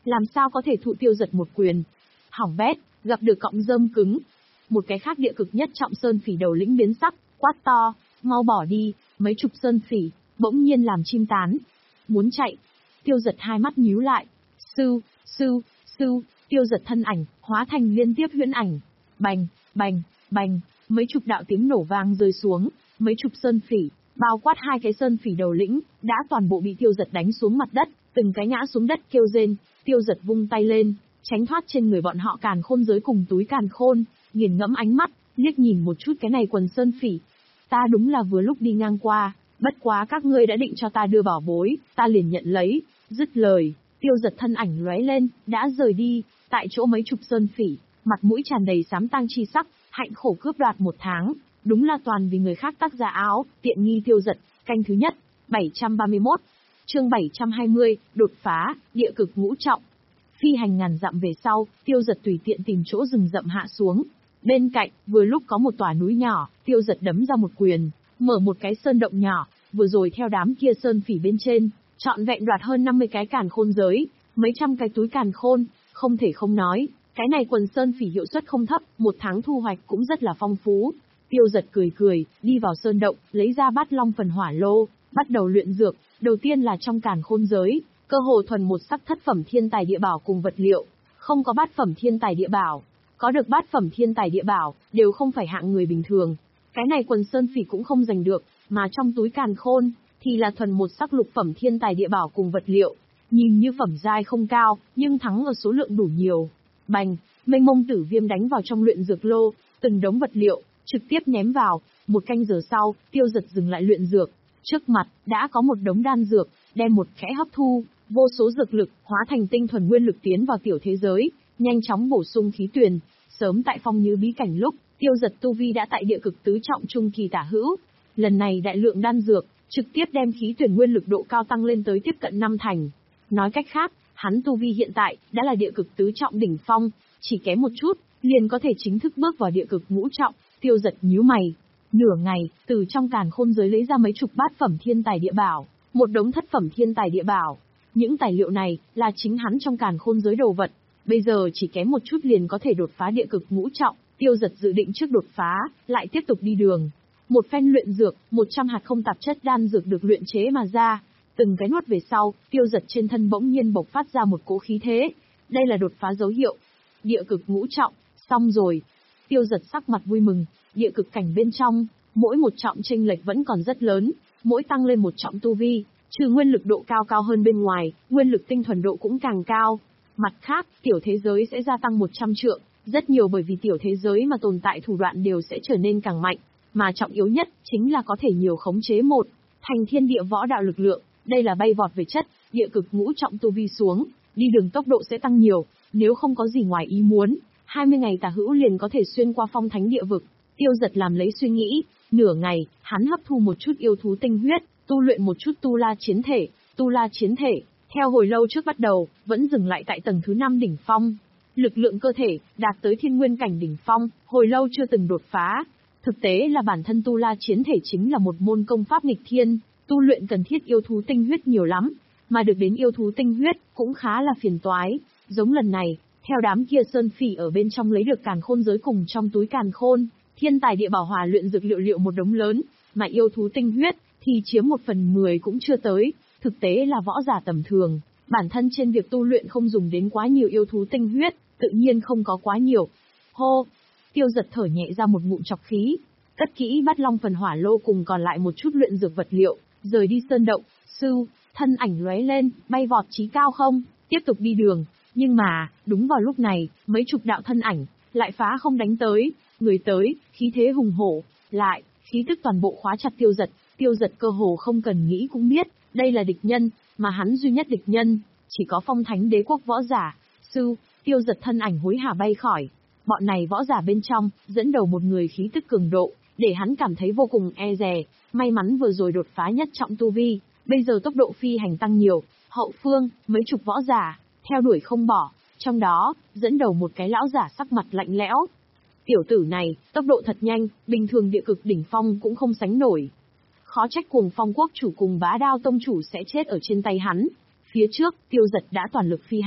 làm sao có thể thụ Tiêu Giật một quyền. Hỏng bét, gặp được cọng rơm cứng. Một cái khác địa cực nhất trọng sơn phỉ đầu lĩnh biến sắc, quát to, mau bỏ đi, mấy chục sơn phỉ, bỗng nhiên làm chim tán. Muốn chạy. Tiêu Giật hai mắt nhíu lại. Sư, sư, sư, Tiêu Giật thân ảnh, hóa thành liên tiếp huyễn ảnh. Bành, bành, bành, mấy chục đạo tiếng nổ vang rơi xuống, mấy chục sơn phỉ, bao quát hai cái sơn phỉ đầu lĩnh, đã toàn bộ bị Tiêu Giật đánh xuống mặt đất, từng cái ngã xuống đất kêu rên. Tiêu Giật vung tay lên, tránh thoát trên người bọn họ càn khôn giới cùng túi càn khôn, nghiền ngẫm ánh mắt, liếc nhìn một chút cái này quần sơn phỉ. Ta đúng là vừa lúc đi ngang qua, bất quá các ngươi đã định cho ta đưa bảo bối, ta liền nhận lấy. Dứt lời, Tiêu Giật thân ảnh lóe lên, đã rời đi, tại chỗ mấy chục sơn phỉ, mặt mũi tràn đầy xám tang chi sắc, hạnh khổ cướp đoạt một tháng, đúng là toàn vì người khác tác giả áo, tiện nghi Tiêu Giật, canh thứ nhất, bảy trăm ba mươi mốt. Chương bảy trăm hai mươi, đột phá, địa cực ngũ trọng. Phi hành ngàn dặm về sau, Tiêu Giật tùy tiện tìm chỗ rừng rậm hạ xuống. Bên cạnh, vừa lúc có một tòa núi nhỏ, Tiêu Giật đấm ra một quyền, mở một cái sơn động nhỏ, vừa rồi theo đám kia sơn phỉ bên trên, trọn vẹn đoạt hơn năm mươi cái càn khôn giới, mấy trăm cái túi càn khôn, không thể không nói, cái này quần sơn phỉ hiệu suất không thấp, một tháng thu hoạch cũng rất là phong phú. Tiêu Giật cười cười, đi vào sơn động, lấy ra bát long phần hỏa lô, bắt đầu luyện dược. Đầu tiên là trong càn khôn giới, cơ hồ thuần một sắc thất phẩm thiên tài địa bảo cùng vật liệu, không có bát phẩm thiên tài địa bảo, có được bát phẩm thiên tài địa bảo, đều không phải hạng người bình thường. Cái này quần sơn phỉ cũng không giành được, mà trong túi càn khôn, thì là thuần một sắc lục phẩm thiên tài địa bảo cùng vật liệu. Nhìn như phẩm giai không cao, nhưng thắng ở số lượng đủ nhiều. Bành, mênh mông tử viêm đánh vào trong luyện dược lô, từng đống vật liệu, trực tiếp ném vào. Một canh giờ sau, Tiêu Giật dừng lại luyện dược. Trước mặt, đã có một đống đan dược, đem một khẽ hấp thu, vô số dược lực, hóa thành tinh thuần nguyên lực tiến vào tiểu thế giới, nhanh chóng bổ sung khí tuyền. Sớm tại phong như bí cảnh lúc, Tiêu Giật tu vi đã tại địa cực tứ trọng trung kỳ tả hữu. Lần này đại lượng đan dược, trực tiếp đem khí tuyền nguyên lực độ cao tăng lên tới tiếp cận năm thành. Nói cách khác, hắn tu vi hiện tại, đã là địa cực tứ trọng đỉnh phong, chỉ kém một chút, liền có thể chính thức bước vào địa cực ngũ trọng. Tiêu Giật nhíu mày. Nửa ngày, từ trong càn khôn giới lấy ra mấy chục bát phẩm thiên tài địa bảo, một đống thất phẩm thiên tài địa bảo. Những tài liệu này, là chính hắn trong càn khôn giới đồ vật. Bây giờ chỉ kém một chút liền có thể đột phá địa cực ngũ trọng. Tiêu Giật dự định trước đột phá, lại tiếp tục đi đường. Một phen luyện dược, một trăm hạt không tạp chất đan dược được luyện chế mà ra. Từng cái nuốt về sau, Tiêu Giật trên thân bỗng nhiên bộc phát ra một cỗ khí thế. Đây là đột phá dấu hiệu. Địa cực ngũ trọng, xong rồi. Tiêu Giật sắc mặt vui mừng, địa cực cảnh bên trong, mỗi một trọng chênh lệch vẫn còn rất lớn, mỗi tăng lên một trọng tu vi, trừ nguyên lực độ cao cao hơn bên ngoài, nguyên lực tinh thuần độ cũng càng cao. Mặt khác, tiểu thế giới sẽ gia tăng một trăm trượng, rất nhiều bởi vì tiểu thế giới mà tồn tại thủ đoạn đều sẽ trở nên càng mạnh, mà trọng yếu nhất chính là có thể nhiều khống chế một thành thiên địa võ đạo lực lượng. Đây là bay vọt về chất, địa cực ngũ trọng tu vi xuống, đi đường tốc độ sẽ tăng nhiều, nếu không có gì ngoài ý muốn, hai mươi ngày tả hữu liền có thể xuyên qua phong thánh địa vực. Tiêu Giật làm lấy suy nghĩ, nửa ngày, hắn hấp thu một chút yêu thú tinh huyết, tu luyện một chút tu la chiến thể, tu la chiến thể, theo hồi lâu trước bắt đầu, vẫn dừng lại tại tầng thứ năm đỉnh phong. Lực lượng cơ thể, đạt tới thiên nguyên cảnh đỉnh phong, hồi lâu chưa từng đột phá. Thực tế là bản thân tu la chiến thể chính là một môn công pháp nghịch thiên, tu luyện cần thiết yêu thú tinh huyết nhiều lắm, mà được đến yêu thú tinh huyết, cũng khá là phiền toái. Giống lần này, theo đám kia sơn phỉ ở bên trong lấy được càn khôn giới cùng trong túi càn khôn, thiên tài địa bảo hòa luyện dược liệu liệu một đống lớn, mà yêu thú tinh huyết, thì chiếm một phần mười cũng chưa tới, thực tế là võ giả tầm thường. Bản thân trên việc tu luyện không dùng đến quá nhiều yêu thú tinh huyết, tự nhiên không có quá nhiều. Hô! Tiêu Giật thở nhẹ ra một ngụm trọc khí, cất kỹ bát long phần hỏa lô cùng còn lại một chút luyện dược vật liệu, rời đi sơn động. Sư, thân ảnh lóe lên, bay vọt chí cao không, tiếp tục đi đường. Nhưng mà, đúng vào lúc này, mấy chục đạo thân ảnh, lại phá không đánh tới, người tới, khí thế hùng hổ, lại, khí tức toàn bộ khóa chặt Tiêu Giật. Tiêu Giật cơ hồ không cần nghĩ cũng biết, đây là địch nhân, mà hắn duy nhất địch nhân, chỉ có phong thánh đế quốc võ giả. Sư, Tiêu Giật thân ảnh hối hả bay khỏi. Bọn này võ giả bên trong, dẫn đầu một người khí tức cường độ, để hắn cảm thấy vô cùng e dè. May mắn vừa rồi đột phá nhất trọng tu vi, bây giờ tốc độ phi hành tăng nhiều. Hậu phương, mấy chục võ giả, theo đuổi không bỏ, trong đó, dẫn đầu một cái lão giả sắc mặt lạnh lẽo. Tiểu tử này, tốc độ thật nhanh, bình thường địa cực đỉnh phong cũng không sánh nổi. Khó trách Cuồng Phong quốc chủ cùng Bá Đao tông chủ sẽ chết ở trên tay hắn. Phía trước, Tiêu Giật đã toàn lực phi hành,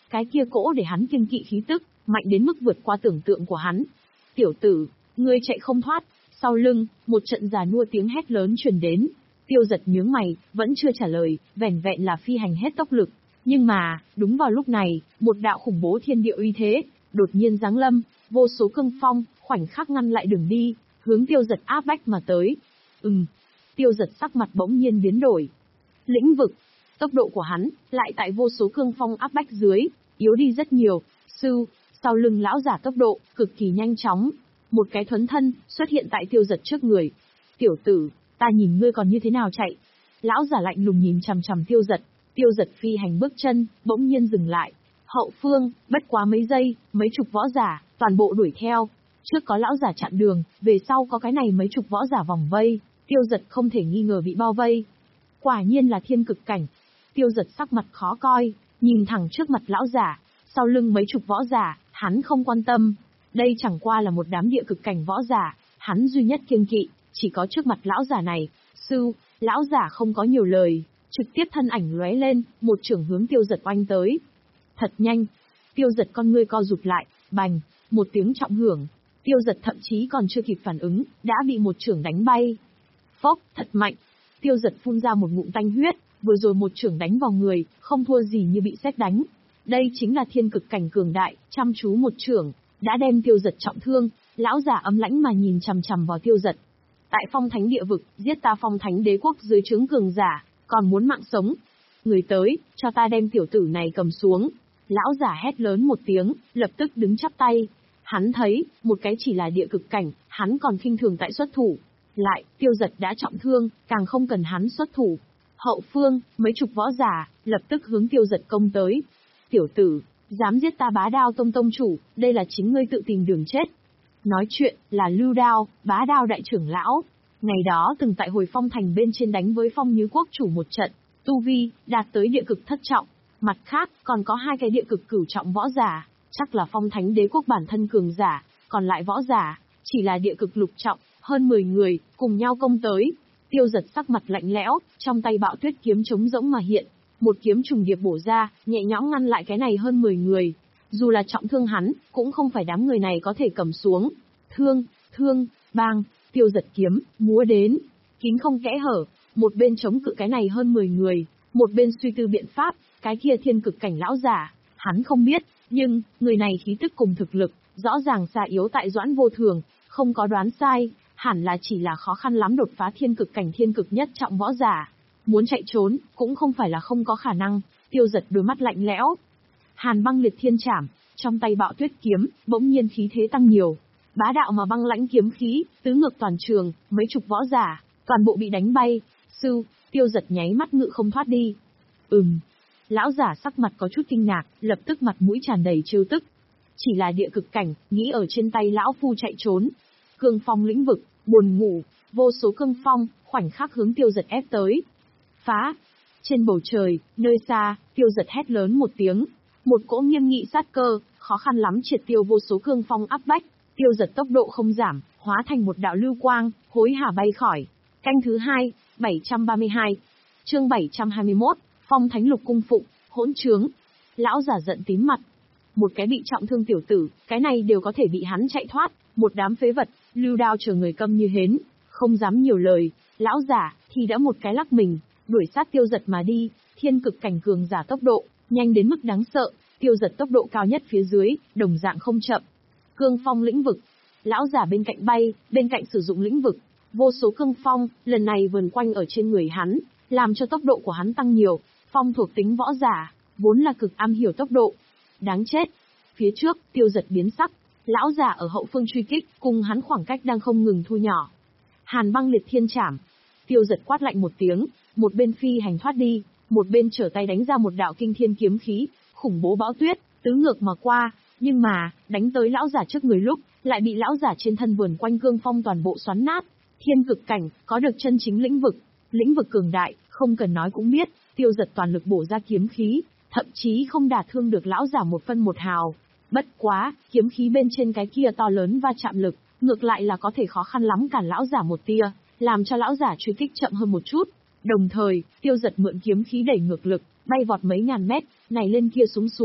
Cái kia cỗ để hắn kiêng kỵ khí tức, mạnh đến mức vượt qua tưởng tượng của hắn. Tiểu tử, ngươi chạy không thoát. Sau lưng, một trận già nua tiếng hét lớn truyền đến. Tiêu Giật nhướng mày, vẫn chưa trả lời, vẻn vẹn là phi hành hết tốc lực. Nhưng mà, đúng vào lúc này, một đạo khủng bố thiên địa uy thế, đột nhiên giáng lâm, vô số cương phong, khoảnh khắc ngăn lại đường đi, hướng Tiêu Giật áp bách mà tới. Ừm, Tiêu Giật sắc mặt bỗng nhiên biến đổi. Lĩnh vực, tốc độ của hắn, lại tại vô số cương phong áp bách dưới, yếu đi rất nhiều. Sư, sau lưng lão giả tốc độ, cực kỳ nhanh chóng. Một cái thuấn thân, xuất hiện tại Tiêu Giật trước người. Tiểu tử, ta nhìn ngươi còn như thế nào chạy. Lão giả lạnh lùng nhìn chằm chằm Tiêu Giật. Tiêu Giật phi hành bước chân, bỗng nhiên dừng lại. Hậu phương, bất quá mấy giây, mấy chục võ giả, toàn bộ đuổi theo. Trước có lão giả chặn đường, về sau có cái này mấy chục võ giả vòng vây. Tiêu Giật không thể nghi ngờ bị bao vây. Quả nhiên là thiên cực cảnh. Tiêu Giật sắc mặt khó coi, nhìn thẳng trước mặt lão giả, sau lưng mấy chục võ giả, hắn không quan tâm. Đây chẳng qua là một đám địa cực cảnh võ giả, hắn duy nhất kiêng kỵ, chỉ có trước mặt lão giả này. Sư, lão giả không có nhiều lời, trực tiếp thân ảnh lóe lên, một chưởng hướng Tiêu Giật oanh tới. Thật nhanh, Tiêu Giật con ngươi co rụt lại, bành, một tiếng trọng hưởng. Tiêu Giật thậm chí còn chưa kịp phản ứng, đã bị một chưởng đánh bay. Phốc, thật mạnh. Tiêu Giật phun ra một ngụm tanh huyết, vừa rồi một chưởng đánh vào người, không thua gì như bị sét đánh. Đây chính là thiên cực cảnh cường đại, chăm chú một chưởng, đã đem Tiêu Giật trọng thương. Lão giả ấm lãnh mà nhìn chằm chằm vào Tiêu Giật. Tại Phong Thánh địa vực, giết ta Phong Thánh đế quốc dưới trướng cường giả, còn muốn mạng sống. Người tới, cho ta đem tiểu tử này cầm xuống. Lão giả hét lớn một tiếng, lập tức đứng chắp tay. Hắn thấy, một cái chỉ là địa cực cảnh, hắn còn khinh thường tại xuất thủ. Lại, Tiêu Giật đã trọng thương, càng không cần hắn xuất thủ. Hậu phương, mấy chục võ giả, lập tức hướng Tiêu Giật công tới. Tiểu tử, dám giết ta Bá Đao tông tông chủ, đây là chính ngươi tự tìm đường chết. Nói chuyện, là Lưu Đao, Bá Đao đại trưởng lão. Ngày đó từng tại hồi Phong Thành bên trên đánh với Phong Nhứ quốc chủ một trận, tu vi, đạt tới địa cực thất trọng. Mặt khác, còn có hai cái địa cực cửu trọng võ giả, chắc là Phong Thánh đế quốc bản thân cường giả, còn lại võ giả, chỉ là địa cực lục trọng, hơn mười người, cùng nhau công tới. Tiêu Giật sắc mặt lạnh lẽo, trong tay Bạo Tuyết kiếm trống rỗng mà hiện, một kiếm trùng điệp bổ ra, nhẹ nhõm ngăn lại cái này hơn mười người. Dù là trọng thương hắn, cũng không phải đám người này có thể cầm xuống. Thương, thương, bang, Tiêu Giật kiếm, múa đến, kín không kẽ hở, một bên chống cự cái này hơn mười người, một bên suy tư biện pháp, cái kia thiên cực cảnh lão giả, hắn không biết, nhưng, người này khí tức cùng thực lực, rõ ràng xa yếu tại Doãn Vô Thường, không có đoán sai, hẳn là chỉ là khó khăn lắm đột phá thiên cực cảnh thiên cực nhất trọng võ giả. Muốn chạy trốn, cũng không phải là không có khả năng. Tiêu Giật đôi mắt lạnh lẽo. Hàn băng liệt thiên trảm, trong tay Bạo Tuyết kiếm, bỗng nhiên khí thế tăng nhiều. Bá đạo mà băng lãnh kiếm khí, tứ ngược toàn trường, mấy chục võ giả, toàn bộ bị đánh bay. Sư, Tiêu Giật nháy mắt ngự không thoát đi. Ừm. Lão giả sắc mặt có chút kinh ngạc, lập tức mặt mũi tràn đầy trêu tức. Chỉ là địa cực cảnh, nghĩ ở trên tay lão phu chạy trốn. Cương phong lĩnh vực, buồn ngủ, vô số cương phong, khoảnh khắc hướng Tiêu Giật ép tới. Phá! Trên bầu trời, nơi xa, Tiêu Giật hét lớn một tiếng. Một cỗ nghiêm nghị sát cơ, khó khăn lắm triệt tiêu vô số cương phong áp bách. Tiêu Giật tốc độ không giảm, hóa thành một đạo lưu quang, hối hả bay khỏi. Canh thứ hai, bảy trăm ba mươi hai. Chương bảy trăm hai mươi mốt, Phong Thánh Lục cung phụng, hỗn trướng. Lão giả giận tím mặt. Một cái bị trọng thương tiểu tử, cái này đều có thể bị hắn chạy thoát, một đám phế vật. Lưu Đao chờ người câm như hến, không dám nhiều lời. Lão giả thì đã một cái lắc mình, đuổi sát Tiêu Giật mà đi. Thiên cực cảnh cường giả tốc độ nhanh đến mức đáng sợ. Tiêu Giật tốc độ cao nhất phía dưới, đồng dạng không chậm. Cương phong lĩnh vực. Lão giả bên cạnh bay, bên cạnh sử dụng lĩnh vực. Vô số cương phong, lần này vần quanh ở trên người hắn, làm cho tốc độ của hắn tăng nhiều. Phong thuộc tính võ giả, vốn là cực am hiểu tốc độ. Đáng chết. Phía trước, Tiêu Giật biến sắc. Lão giả ở hậu phương truy kích, cùng hắn khoảng cách đang không ngừng thu nhỏ. Hàn băng liệt thiên trảm. Tiêu Giật quát lạnh một tiếng, một bên phi hành thoát đi, một bên trở tay đánh ra một đạo kinh thiên kiếm khí, khủng bố bão tuyết, tứ ngược mà qua. Nhưng mà, đánh tới lão giả trước người lúc, lại bị lão giả trên thân vườn quanh cương phong toàn bộ xoắn nát. Thiên cực cảnh, có được chân chính lĩnh vực. Lĩnh vực cường đại, không cần nói cũng biết, Tiêu Giật toàn lực bổ ra kiếm khí, thậm chí không đả thương được lão giả một phân một hào. Bất quá, kiếm khí bên trên cái kia to lớn va chạm lực, ngược lại là có thể khó khăn lắm cản lão giả một tia, làm cho lão giả truy kích chậm hơn một chút. Đồng thời, Tiêu Giật mượn kiếm khí đẩy ngược lực, bay vọt mấy ngàn mét, này lên kia xuống xuống,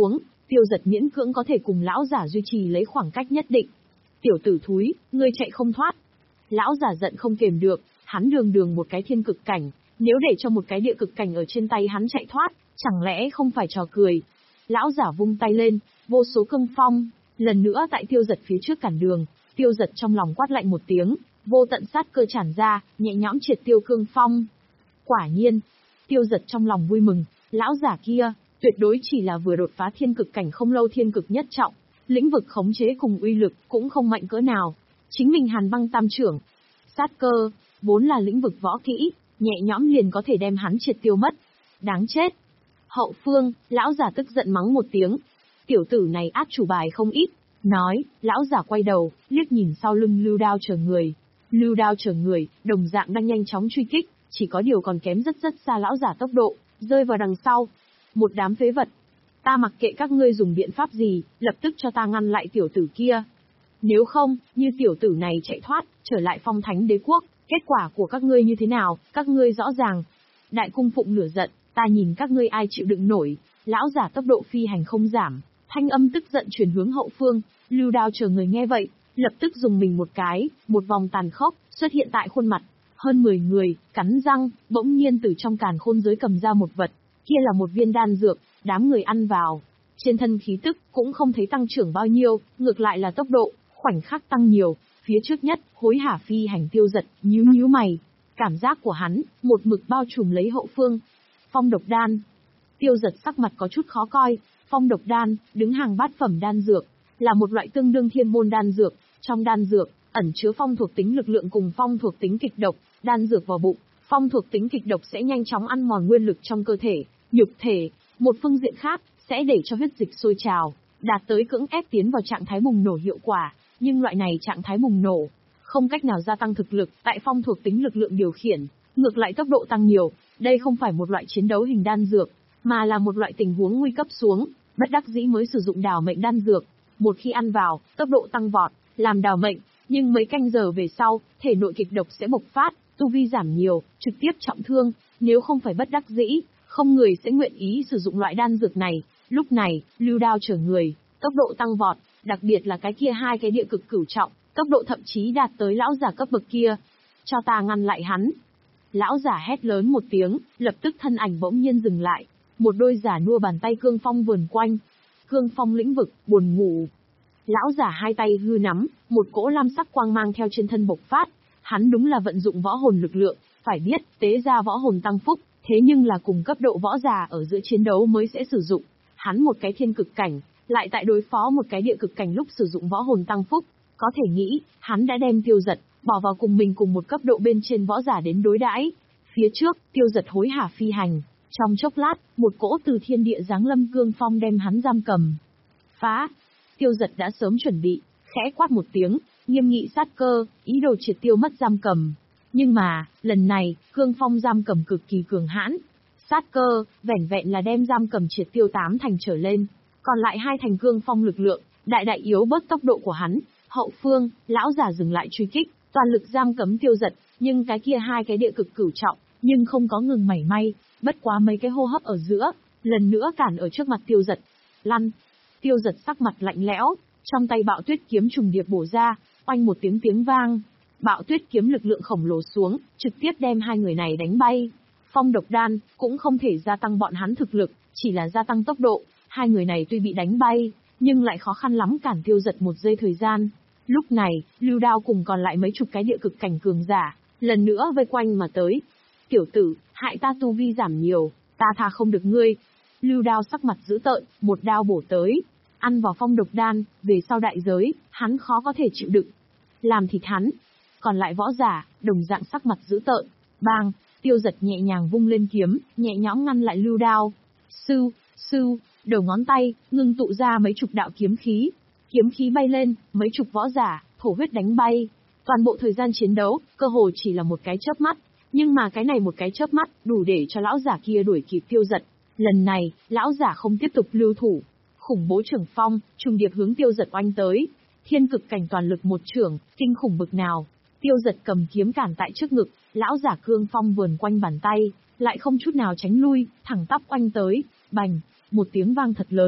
Tiêu Giật miễn cưỡng có thể cùng lão giả duy trì lấy khoảng cách nhất định. Tiểu tử thúi, ngươi chạy không thoát. Lão giả giận không kềm được, hắn đường đường một cái thiên cực cảnh, nếu để cho một cái địa cực cảnh ở trên tay hắn chạy thoát, chẳng lẽ không phải trò cười. Lão giả vung tay lên, vô số cương phong, lần nữa tại Tiêu Giật phía trước cản đường. Tiêu Giật trong lòng quát lạnh một tiếng, vô tận sát cơ tràn ra, nhẹ nhõm triệt tiêu cương phong. Quả nhiên, Tiêu Giật trong lòng vui mừng, lão giả kia, tuyệt đối chỉ là vừa đột phá thiên cực cảnh không lâu thiên cực nhất trọng, lĩnh vực khống chế cùng uy lực cũng không mạnh cỡ nào. Chính mình Hàn Băng Tam Trưởng, sát cơ, vốn là lĩnh vực võ kỹ, nhẹ nhõm liền có thể đem hắn triệt tiêu mất. Đáng chết. Hậu phương, lão giả tức giận mắng một tiếng. Tiểu tử này át chủ bài không ít. Nói, lão giả quay đầu, liếc nhìn sau lưng Lưu Đao chờ người. Lưu Đao chờ người, đồng dạng đang nhanh chóng truy kích, chỉ có điều còn kém rất rất xa lão giả tốc độ, rơi vào đằng sau. Một đám phế vật. Ta mặc kệ các ngươi dùng biện pháp gì, lập tức cho ta ngăn lại tiểu tử kia. Nếu không, như tiểu tử này chạy thoát, trở lại Phong Thánh Đế Quốc, kết quả của các ngươi như thế nào, các ngươi rõ ràng. Đại cung phụng lửa giận, ta nhìn các ngươi ai chịu đựng nổi. Lão giả tốc độ phi hành không giảm, thanh âm tức giận truyền hướng hậu phương. Lưu Đao chờ người nghe vậy, lập tức dùng mình một cái, một vòng tàn khốc xuất hiện tại khuôn mặt. Hơn mười người, cắn răng, bỗng nhiên từ trong càn khôn giới cầm ra một vật, kia là một viên đan dược, đám người ăn vào. Trên thân khí tức cũng không thấy tăng trưởng bao nhiêu, ngược lại là tốc độ, khoảnh khắc tăng nhiều. Phía trước nhất, hối hả phi hành Tiêu Giật, nhíu nhíu mày. Cảm giác của hắn, một mực bao trùm lấy hậu phương. Phong độc đan. Tiêu Giật sắc mặt có chút khó coi. Phong độc đan, đứng hàng bát phẩm đan dược, là một loại tương đương thiên môn đan dược. Trong đan dược, ẩn chứa phong thuộc tính lực lượng cùng phong thuộc tính kịch độc. Đan dược vào bụng, phong thuộc tính kịch độc sẽ nhanh chóng ăn mòn nguyên lực trong cơ thể, nhục thể. Một phương diện khác, sẽ để cho huyết dịch sôi trào, đạt tới cưỡng ép tiến vào trạng thái bùng nổ hiệu quả. Nhưng loại này trạng thái bùng nổ, không cách nào gia tăng thực lực tại phong thuộc tính lực lượng điều khiển, ngược lại tốc độ tăng nhiều. Đây không phải một loại chiến đấu hình đan dược, mà là một loại tình huống nguy cấp xuống, bất đắc dĩ mới sử dụng đào mệnh đan dược. Một khi ăn vào, tốc độ tăng vọt, làm đào mệnh, nhưng mấy canh giờ về sau, thể nội kịch độc sẽ bộc phát, tu vi giảm nhiều, trực tiếp trọng thương. Nếu không phải bất đắc dĩ, không người sẽ nguyện ý sử dụng loại đan dược này. Lúc này, Lưu Đao chở người, tốc độ tăng vọt, đặc biệt là cái kia hai cái địa cực cửu trọng, tốc độ thậm chí đạt tới lão giả cấp bậc kia. Cho ta ngăn lại hắn. Lão giả hét lớn một tiếng, lập tức thân ảnh bỗng nhiên dừng lại. Một đôi giả nua bàn tay cương phong vườn quanh. Cương phong lĩnh vực, buồn ngủ. Lão giả hai tay hư nắm, một cỗ lam sắc quang mang theo trên thân bộc phát. Hắn đúng là vận dụng võ hồn lực lượng, phải biết, tế ra võ hồn tăng phúc, thế nhưng là cùng cấp độ võ giả ở giữa chiến đấu mới sẽ sử dụng. Hắn một cái thiên cực cảnh, lại tại đối phó một cái địa cực cảnh lúc sử dụng võ hồn tăng phúc, có thể nghĩ, hắn đã đem Tiêu Giật bỏ vào cùng mình cùng một cấp độ bên trên võ giả đến đối đãi. Phía trước, Tiêu Giật hối hả phi hành, trong chốc lát, một cỗ từ thiên địa giáng lâm cương phong đem hắn giam cầm. Phá! Tiêu Giật đã sớm chuẩn bị, khẽ quát một tiếng, nghiêm nghị sát cơ, ý đồ triệt tiêu mất giam cầm. Nhưng mà, lần này, cương phong giam cầm cực kỳ cường hãn. Sát cơ, vẻn vẹn là đem giam cầm triệt tiêu tám thành trở lên, còn lại hai thành cương phong lực lượng, đại đại yếu bớt tốc độ của hắn. Hậu phương, lão giả dừng lại truy kích, toàn lực giam cấm Tiêu Giật, nhưng cái kia hai cái địa cực cửu trọng, nhưng không có ngừng mảy may, bất quá mấy cái hô hấp ở giữa, lần nữa cản ở trước mặt Tiêu Giật. Lăn! Tiêu Giật sắc mặt lạnh lẽo, trong tay bạo tuyết kiếm trùng điệp bổ ra, oanh một tiếng tiếng vang. Bạo tuyết kiếm lực lượng khổng lồ xuống, trực tiếp đem hai người này đánh bay. Phong độc đan, cũng không thể gia tăng bọn hắn thực lực, chỉ là gia tăng tốc độ. Hai người này tuy bị đánh bay, nhưng lại khó khăn lắm cản Tiêu Giật một giây thời gian. Lúc này, Lưu Đao cùng còn lại mấy chục cái địa cực cảnh cường giả, lần nữa vây quanh mà tới. Tiểu tử, hại ta tu vi giảm nhiều, ta tha không được ngươi. Lưu Đao sắc mặt dữ tợn, một đao bổ tới. Ăn vào phong độc đan, về sau đại giới, hắn khó có thể chịu đựng. Làm thịt hắn. Còn lại võ giả, đồng dạng sắc mặt dữ tợn. Bang! Tiêu Giật nhẹ nhàng vung lên kiếm, nhẹ nhõm ngăn lại Lưu Đao. Sưu, sưu, đầu ngón tay, ngưng tụ ra mấy chục đạo kiếm khí. Kiếm khí bay lên, mấy chục võ giả, thổ huyết đánh bay. Toàn bộ thời gian chiến đấu, cơ hồ chỉ là một cái chớp mắt. Nhưng mà cái này một cái chớp mắt, đủ để cho lão giả kia đuổi kịp Tiêu Giật. Lần này, lão giả không tiếp tục lưu thủ. Khủng bố trưởng phong, trùng điệp hướng Tiêu Giật oanh tới. Thiên cực cảnh toàn lực một trưởng, kinh khủng bực nào. Tiêu Giật cầm kiếm cản tại trước ngực, lão giả cương phong vườn quanh bàn tay, lại không chút nào tránh lui, thẳng tắp oanh tới. Bành! Một tiếng vang thật lớn.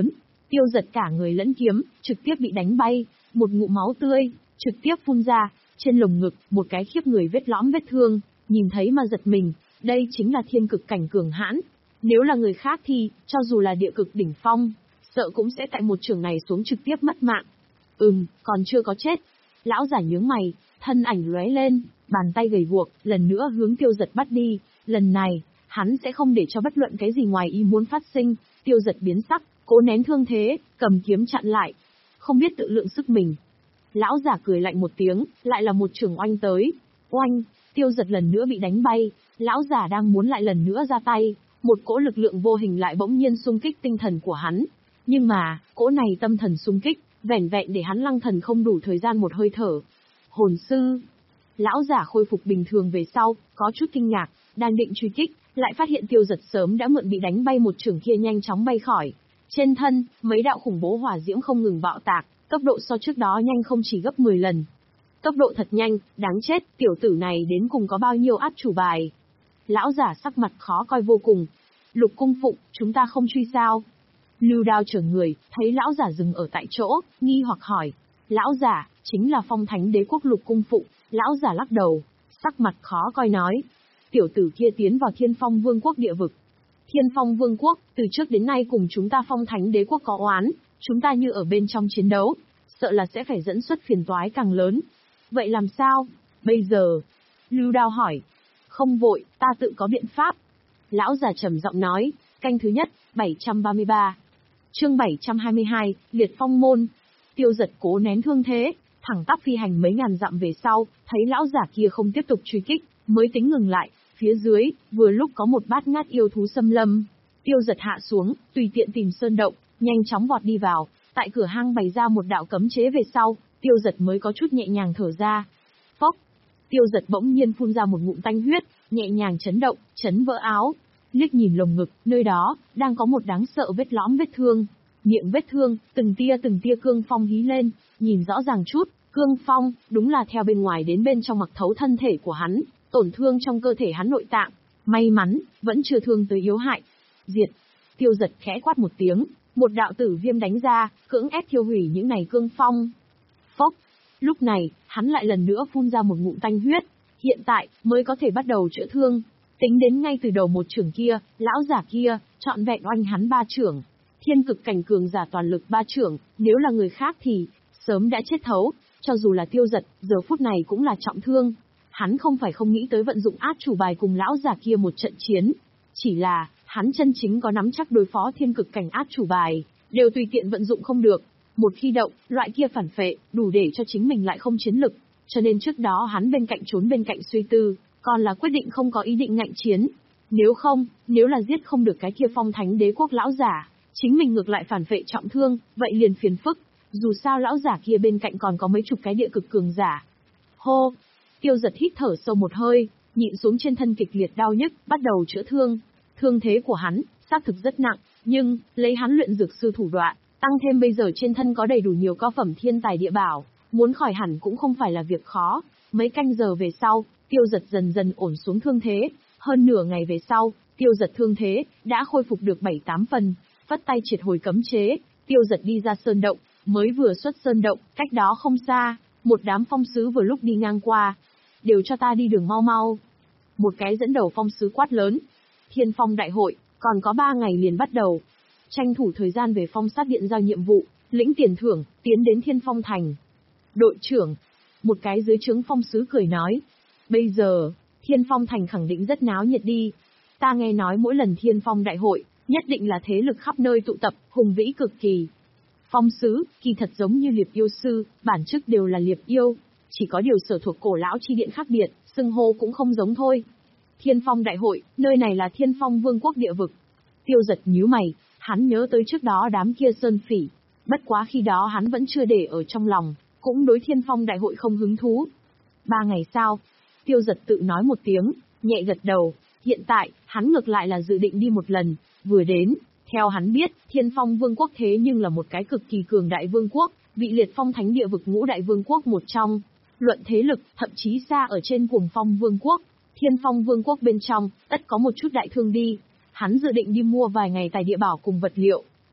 Tiêu Giật cả người lẫn kiếm, trực tiếp bị đánh bay, một ngụm máu tươi, trực tiếp phun ra, trên lồng ngực, một cái khiếp người vết lõm vết thương, nhìn thấy mà giật mình, đây chính là thiên cực cảnh cường hãn. Nếu là người khác thì, cho dù là địa cực đỉnh phong, sợ cũng sẽ tại một trường này xuống trực tiếp mất mạng. Ừm, còn chưa có chết. Lão giả nhướng mày, thân ảnh lóe lên, bàn tay gầy guộc, lần nữa hướng Tiêu Giật bắt đi, lần này, hắn sẽ không để cho bất luận cái gì ngoài ý muốn phát sinh. Tiêu Giật biến sắc, cố nén thương thế, cầm kiếm chặn lại, không biết tự lượng sức mình. Lão giả cười lạnh một tiếng, lại là một trường oanh tới. Oanh, Tiêu Giật lần nữa bị đánh bay, lão giả đang muốn lại lần nữa ra tay, một cỗ lực lượng vô hình lại bỗng nhiên xung kích tinh thần của hắn. Nhưng mà, cỗ này tâm thần xung kích, vẻn vẹn để hắn lăng thần không đủ thời gian một hơi thở. Hồn sư. Lão giả khôi phục bình thường về sau, có chút kinh ngạc, đang định truy kích, lại phát hiện Tiêu Giật sớm đã mượn bị đánh bay một trường kia nhanh chóng bay khỏi. Trên thân, mấy đạo khủng bố hỏa diễm không ngừng bạo tạc, tốc độ so trước đó nhanh không chỉ gấp mười lần. Tốc độ thật nhanh, đáng chết, tiểu tử này đến cùng có bao nhiêu át chủ bài. Lão giả sắc mặt khó coi vô cùng. Lục cung phụng, chúng ta không truy sao? Lưu Đao chở người, thấy lão giả dừng ở tại chỗ, nghi hoặc hỏi. Lão giả, chính là Phong Thánh Đế quốc Lục cung phụng. Lão giả lắc đầu, sắc mặt khó coi nói. Tiểu tử kia tiến vào Thiên Phong Vương quốc địa vực. Thiên Phong Vương quốc, từ trước đến nay cùng chúng ta Phong Thánh Đế quốc có oán, chúng ta như ở bên trong chiến đấu, sợ là sẽ phải dẫn xuất phiền toái càng lớn. Vậy làm sao? Bây giờ? Lưu Đao hỏi. Không vội, ta tự có biện pháp. Lão già trầm giọng nói, canh thứ nhất, bảy trăm ba mươi ba. Chương bảy trăm hai mươi hai, Liệt Phong môn. Tiêu Giật cố nén thương thế, thẳng tắp phi hành mấy ngàn dặm về sau, thấy lão giả kia không tiếp tục truy kích, mới tính ngừng lại. Phía dưới, vừa lúc có một bát ngát yêu thú xâm lâm. Tiêu Giật hạ xuống, tùy tiện tìm sơn động, nhanh chóng vọt đi vào, tại cửa hang bày ra một đạo cấm chế về sau, Tiêu Giật mới có chút nhẹ nhàng thở ra. Phốc! Tiêu Giật bỗng nhiên phun ra một ngụm tanh huyết, nhẹ nhàng chấn động, chấn vỡ áo. Liếc nhìn lồng ngực, nơi đó, đang có một đáng sợ vết lõm vết thương. Miệng vết thương, từng tia từng tia cương phong hí lên, nhìn rõ ràng chút, cương phong, đúng là theo bên ngoài đến bên trong mặc thấu thân thể của hắn, tổn thương trong cơ thể hắn nội tạng. May mắn, vẫn chưa thương tới yếu hại. Diệt! Tiêu Giật khẽ quát một tiếng, một đạo tử viêm đánh ra, cưỡng ép thiêu hủy những này cương phong. Phốc! Lúc này, hắn lại lần nữa phun ra một ngụm tanh huyết, hiện tại, mới có thể bắt đầu chữa thương. Tính đến ngay từ đầu một chưởng kia, lão giả kia, trọn vẹn oanh hắn ba chưởng. Thiên cực cảnh cường giả toàn lực ba chưởng, nếu là người khác thì, sớm đã chết thấu, cho dù là Tiêu Giật, giờ phút này cũng là trọng thương. Hắn không phải không nghĩ tới vận dụng át chủ bài cùng lão giả kia một trận chiến. Chỉ là, hắn chân chính có nắm chắc đối phó thiên cực cảnh át chủ bài, đều tùy tiện vận dụng không được. Một khi động, loại kia phản phệ, đủ để cho chính mình lại không chiến lực. Cho nên trước đó hắn bên cạnh trốn bên cạnh suy tư, còn là quyết định không có ý định ngạnh chiến. Nếu không, nếu là giết không được cái kia Phong Thánh Đế quốc lão giả, chính mình ngược lại phản phệ trọng thương, vậy liền phiền phức. Dù sao lão giả kia bên cạnh còn có mấy chục cái địa cực cường giả. Hô! Tiêu Giật hít thở sâu một hơi, nhịn xuống trên thân kịch liệt đau nhức, bắt đầu chữa thương. Thương thế của hắn, xác thực rất nặng, nhưng, lấy hắn luyện dược sư thủ đoạn, tăng thêm bây giờ trên thân có đầy đủ nhiều cao phẩm thiên tài địa bảo, muốn khỏi hẳn cũng không phải là việc khó. Mấy canh giờ về sau, Tiêu Giật dần dần ổn xuống thương thế, hơn nửa ngày về sau, Tiêu Giật thương thế, đã khôi phục được bảy tám phần, vất tay triệt hồi cấm chế, Tiêu Giật đi ra sơn động, mới vừa xuất sơn động, cách đó không xa, một đám phong sứ vừa lúc đi ngang qua. Đều cho ta đi đường mau mau. Một cái dẫn đầu phong sứ quát lớn. Thiên Phong đại hội, còn có ba ngày liền bắt đầu. Tranh thủ thời gian về phong sát điện giao nhiệm vụ, lĩnh tiền thưởng, tiến đến Thiên Phong thành. Đội trưởng, một cái dưới trướng phong sứ cười nói. Bây giờ, Thiên Phong thành khẳng định rất náo nhiệt đi. Ta nghe nói mỗi lần Thiên Phong đại hội, nhất định là thế lực khắp nơi tụ tập, hùng vĩ cực kỳ. Phong sứ, kỳ thật giống như liệp yêu sư, bản chức đều là liệp yêu. Chỉ có điều sở thuộc cổ lão chi điện khác biệt, xưng hô cũng không giống thôi. Thiên Phong đại hội, nơi này là Thiên Phong Vương quốc địa vực. Tiêu Giật nhíu mày, hắn nhớ tới trước đó đám kia sơn phỉ. Bất quá khi đó hắn vẫn chưa để ở trong lòng, cũng đối Thiên Phong đại hội không hứng thú. Ba ngày sau, Tiêu Giật tự nói một tiếng, nhẹ gật đầu. Hiện tại, hắn ngược lại là dự định đi một lần, vừa đến. Theo hắn biết, Thiên Phong Vương quốc thế nhưng là một cái cực kỳ cường đại vương quốc, vị liệt phong thánh địa vực ngũ đại vương quốc một trong. Luận thế lực, thậm chí xa ở trên Cuồng Phong Vương quốc. Thiên Phong Vương quốc bên trong, tất có một chút đại thương đi. Hắn dự định đi mua vài ngày tài địa bảo cùng vật liệu.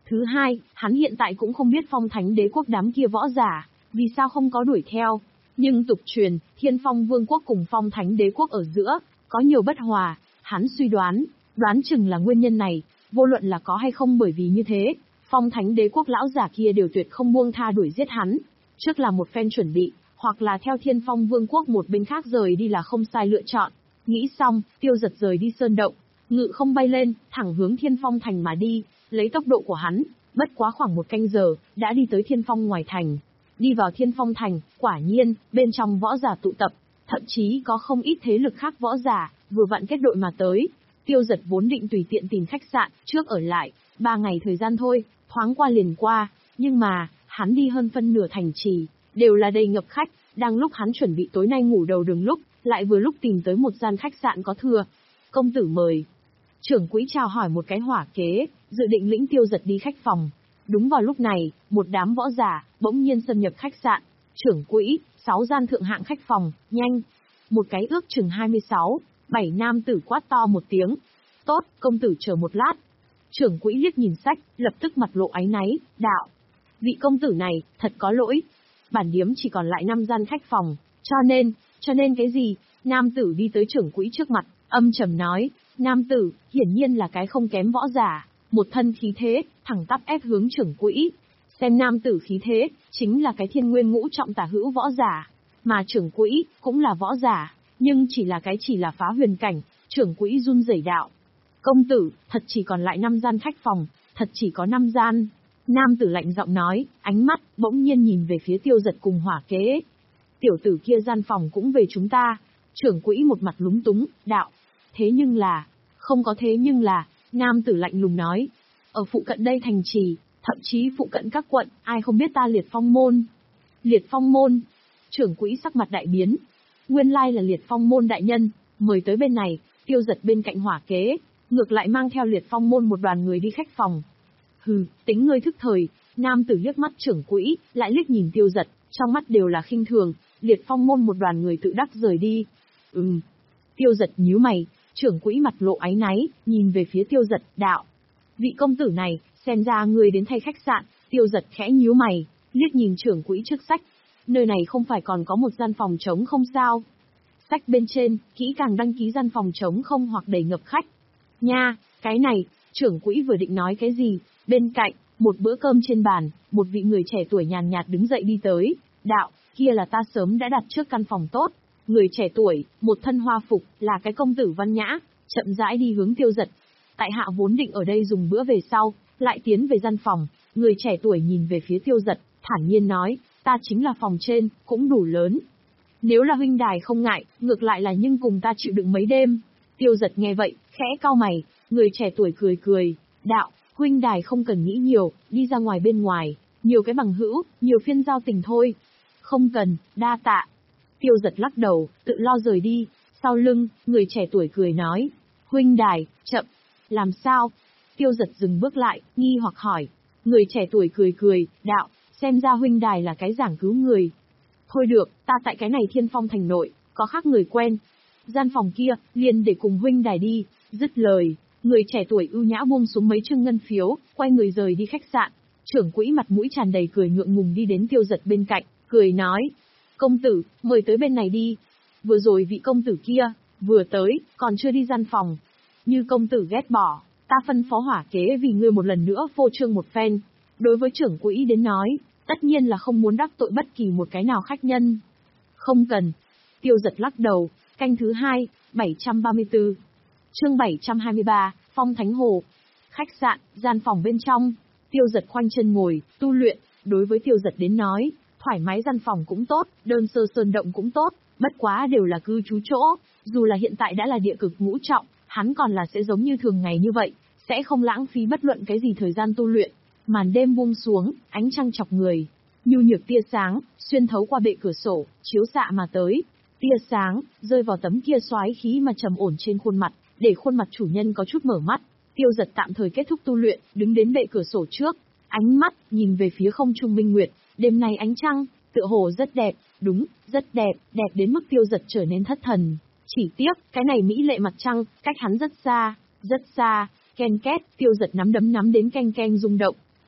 Thứ hai, hắn hiện tại cũng không biết Phong Thánh Đế quốc đám kia võ giả, vì sao không có đuổi theo. Nhưng tục truyền, Thiên Phong Vương quốc cùng Phong Thánh Đế quốc ở giữa, có nhiều bất hòa, hắn suy đoán, đoán chừng là nguyên nhân này, vô luận là có hay không bởi vì như thế, Phong Thánh Đế quốc lão giả kia đều tuyệt không buông tha đuổi giết hắn. Trước là một phen chuẩn bị, hoặc là theo Thiên Phong Vương quốc một bên khác rời đi là không sai lựa chọn. Nghĩ xong, Tiêu Giật rời đi sơn động, ngự không bay lên, thẳng hướng Thiên Phong thành mà đi, lấy tốc độ của hắn, bất quá khoảng một canh giờ, đã đi tới Thiên Phong ngoài thành. Đi vào Thiên Phong thành, quả nhiên, bên trong võ giả tụ tập, thậm chí có không ít thế lực khác võ giả, vừa vặn kết đội mà tới. Tiêu Giật vốn định tùy tiện tìm khách sạn, trước ở lại, ba ngày thời gian thôi, thoáng qua liền qua, nhưng mà, hắn đi hơn phân nửa thành trì, đều là đầy ngập khách, đang lúc hắn chuẩn bị tối nay ngủ đầu đường lúc, lại vừa lúc tìm tới một gian khách sạn có thừa. Công tử mời. Trưởng quỹ chào hỏi một cái hỏa kế, dự định lĩnh Tiêu Giật đi khách phòng. Đúng vào lúc này, một đám võ giả, bỗng nhiên xâm nhập khách sạn. Trưởng quỹ, sáu gian thượng hạng khách phòng, nhanh. Một cái ước chừng hai mươi sáu, bảy nam tử quát to một tiếng. Tốt, công tử chờ một lát. Trưởng quỹ liếc nhìn sách, lập tức mặt lộ áy náy, đạo. Vị công tử này, thật có lỗi. Bản điếm chỉ còn lại năm gian khách phòng, cho nên, cho nên cái gì? Nam tử đi tới trưởng quỹ trước mặt, âm trầm nói, nam tử, hiển nhiên là cái không kém võ giả, một thân khí thế, thẳng tắp ép hướng trưởng quỹ. Xem nam tử khí thế, chính là cái thiên nguyên ngũ trọng tả hữu võ giả, mà trưởng quỹ, cũng là võ giả, nhưng chỉ là cái chỉ là phá huyền cảnh, trưởng quỹ run rẩy đạo. Công tử, thật chỉ còn lại năm gian khách phòng, thật chỉ có năm gian. Nam tử lạnh giọng nói, ánh mắt, bỗng nhiên nhìn về phía Tiêu Giật cùng hỏa kế. Tiểu tử kia gian phòng cũng về chúng ta. Trưởng quỹ một mặt lúng túng, đạo. Thế nhưng là, không có thế nhưng là, nam tử lạnh lùng nói. Ở phụ cận đây thành trì, thậm chí phụ cận các quận, ai không biết ta Liệt Phong môn. Liệt Phong môn. Trưởng quỹ sắc mặt đại biến. Nguyên lai là Liệt Phong môn đại nhân, mời tới bên này. Tiêu Giật bên cạnh hỏa kế, ngược lại mang theo Liệt Phong môn một đoàn người đi khách phòng. Hừ, tính ngươi thức thời. Nam tử liếc mắt trưởng quỹ, lại liếc nhìn Tiêu Giật, trong mắt đều là khinh thường. Liệt Phong môn một đoàn người tự đắc rời đi. Ừm. Tiêu Giật nhíu mày, trưởng quỹ mặt lộ áy náy, nhìn về phía Tiêu Giật, đạo. Vị công tử này, xem ra người đến thay khách sạn. Tiêu Giật khẽ nhíu mày, liếc nhìn trưởng quỹ trước sách. Nơi này không phải còn có một gian phòng trống không sao? Sách bên trên, kỹ càng đăng ký gian phòng trống không hoặc đầy ngập khách. Nha, cái này, trưởng quỹ vừa định nói cái gì, bên cạnh, một bữa cơm trên bàn, một vị người trẻ tuổi nhàn nhạt đứng dậy đi tới, đạo, kia là ta sớm đã đặt trước căn phòng tốt. Người trẻ tuổi, một thân hoa phục, là cái công tử văn nhã, chậm rãi đi hướng Tiêu Giật. Tại hạ vốn định ở đây dùng bữa về sau, lại tiến về gian phòng, người trẻ tuổi nhìn về phía Tiêu Giật, thản nhiên nói, ta chính là phòng trên, cũng đủ lớn. Nếu là huynh đài không ngại, ngược lại là nhưng cùng ta chịu đựng mấy đêm. Tiêu Giật nghe vậy, khẽ cau mày, người trẻ tuổi cười cười, đạo, huynh đài không cần nghĩ nhiều, đi ra ngoài bên ngoài, nhiều cái bằng hữu, nhiều phiên giao tình thôi. Không cần, đa tạ. Tiêu Giật lắc đầu, tự lo rời đi, sau lưng, người trẻ tuổi cười nói, huynh đài, chậm, làm sao? Tiêu Giật dừng bước lại, nghi hoặc hỏi, người trẻ tuổi cười cười, đạo, xem ra huynh đài là cái giảng cứu người. Thôi được, ta tại cái này Thiên Phong thành nội, có khác người quen. Gian phòng kia, liền để cùng huynh đài đi, dứt lời, người trẻ tuổi ưu nhã buông xuống mấy trương ngân phiếu, quay người rời đi khách sạn. Trưởng quỹ mặt mũi tràn đầy cười ngượng ngùng đi đến Tiêu Giật bên cạnh, cười nói, công tử, mời tới bên này đi. Vừa rồi vị công tử kia, vừa tới, còn chưa đi gian phòng. Như công tử ghét bỏ, ta phân phó hỏa kế vì ngươi một lần nữa phô trương một phen. Đối với trưởng quỹ đến nói, tất nhiên là không muốn đắc tội bất kỳ một cái nào khách nhân. Không cần. Tiêu Giật lắc đầu, canh thứ hai, bảy trăm ba mươi tư. Chương bảy trăm hai mươi ba, Phong Thánh Hồ. Khách sạn, gian phòng bên trong, Tiêu Giật khoanh chân ngồi, tu luyện, đối với Tiêu Giật đến nói, thoải mái gian phòng cũng tốt, đơn sơ sơn động cũng tốt, bất quá đều là cư trú chỗ, dù là hiện tại đã là địa cực ngũ trọng, hắn còn là sẽ giống như thường ngày như vậy, sẽ không lãng phí bất luận cái gì thời gian tu luyện. Màn đêm buông xuống, ánh trăng chọc người, nhu nhược tia sáng, xuyên thấu qua bệ cửa sổ, chiếu xạ mà tới. Tia sáng, rơi vào tấm kia xoái khí mà trầm ổn trên khuôn mặt, để khuôn mặt chủ nhân có chút mở mắt. Tiêu Giật tạm thời kết thúc tu luyện, đứng đến bệ cửa sổ trước, ánh mắt, nhìn về phía không trung minh nguyệt, đêm nay ánh trăng, tựa hồ rất đẹp, đúng, rất đẹp, đẹp đến mức Tiêu Giật trở nên thất thần. Chỉ tiếc, cái này mỹ lệ mặt trăng, cách hắn rất xa, rất xa, ken két, Tiêu Giật nắm đấm nắm đến keng keng rung động.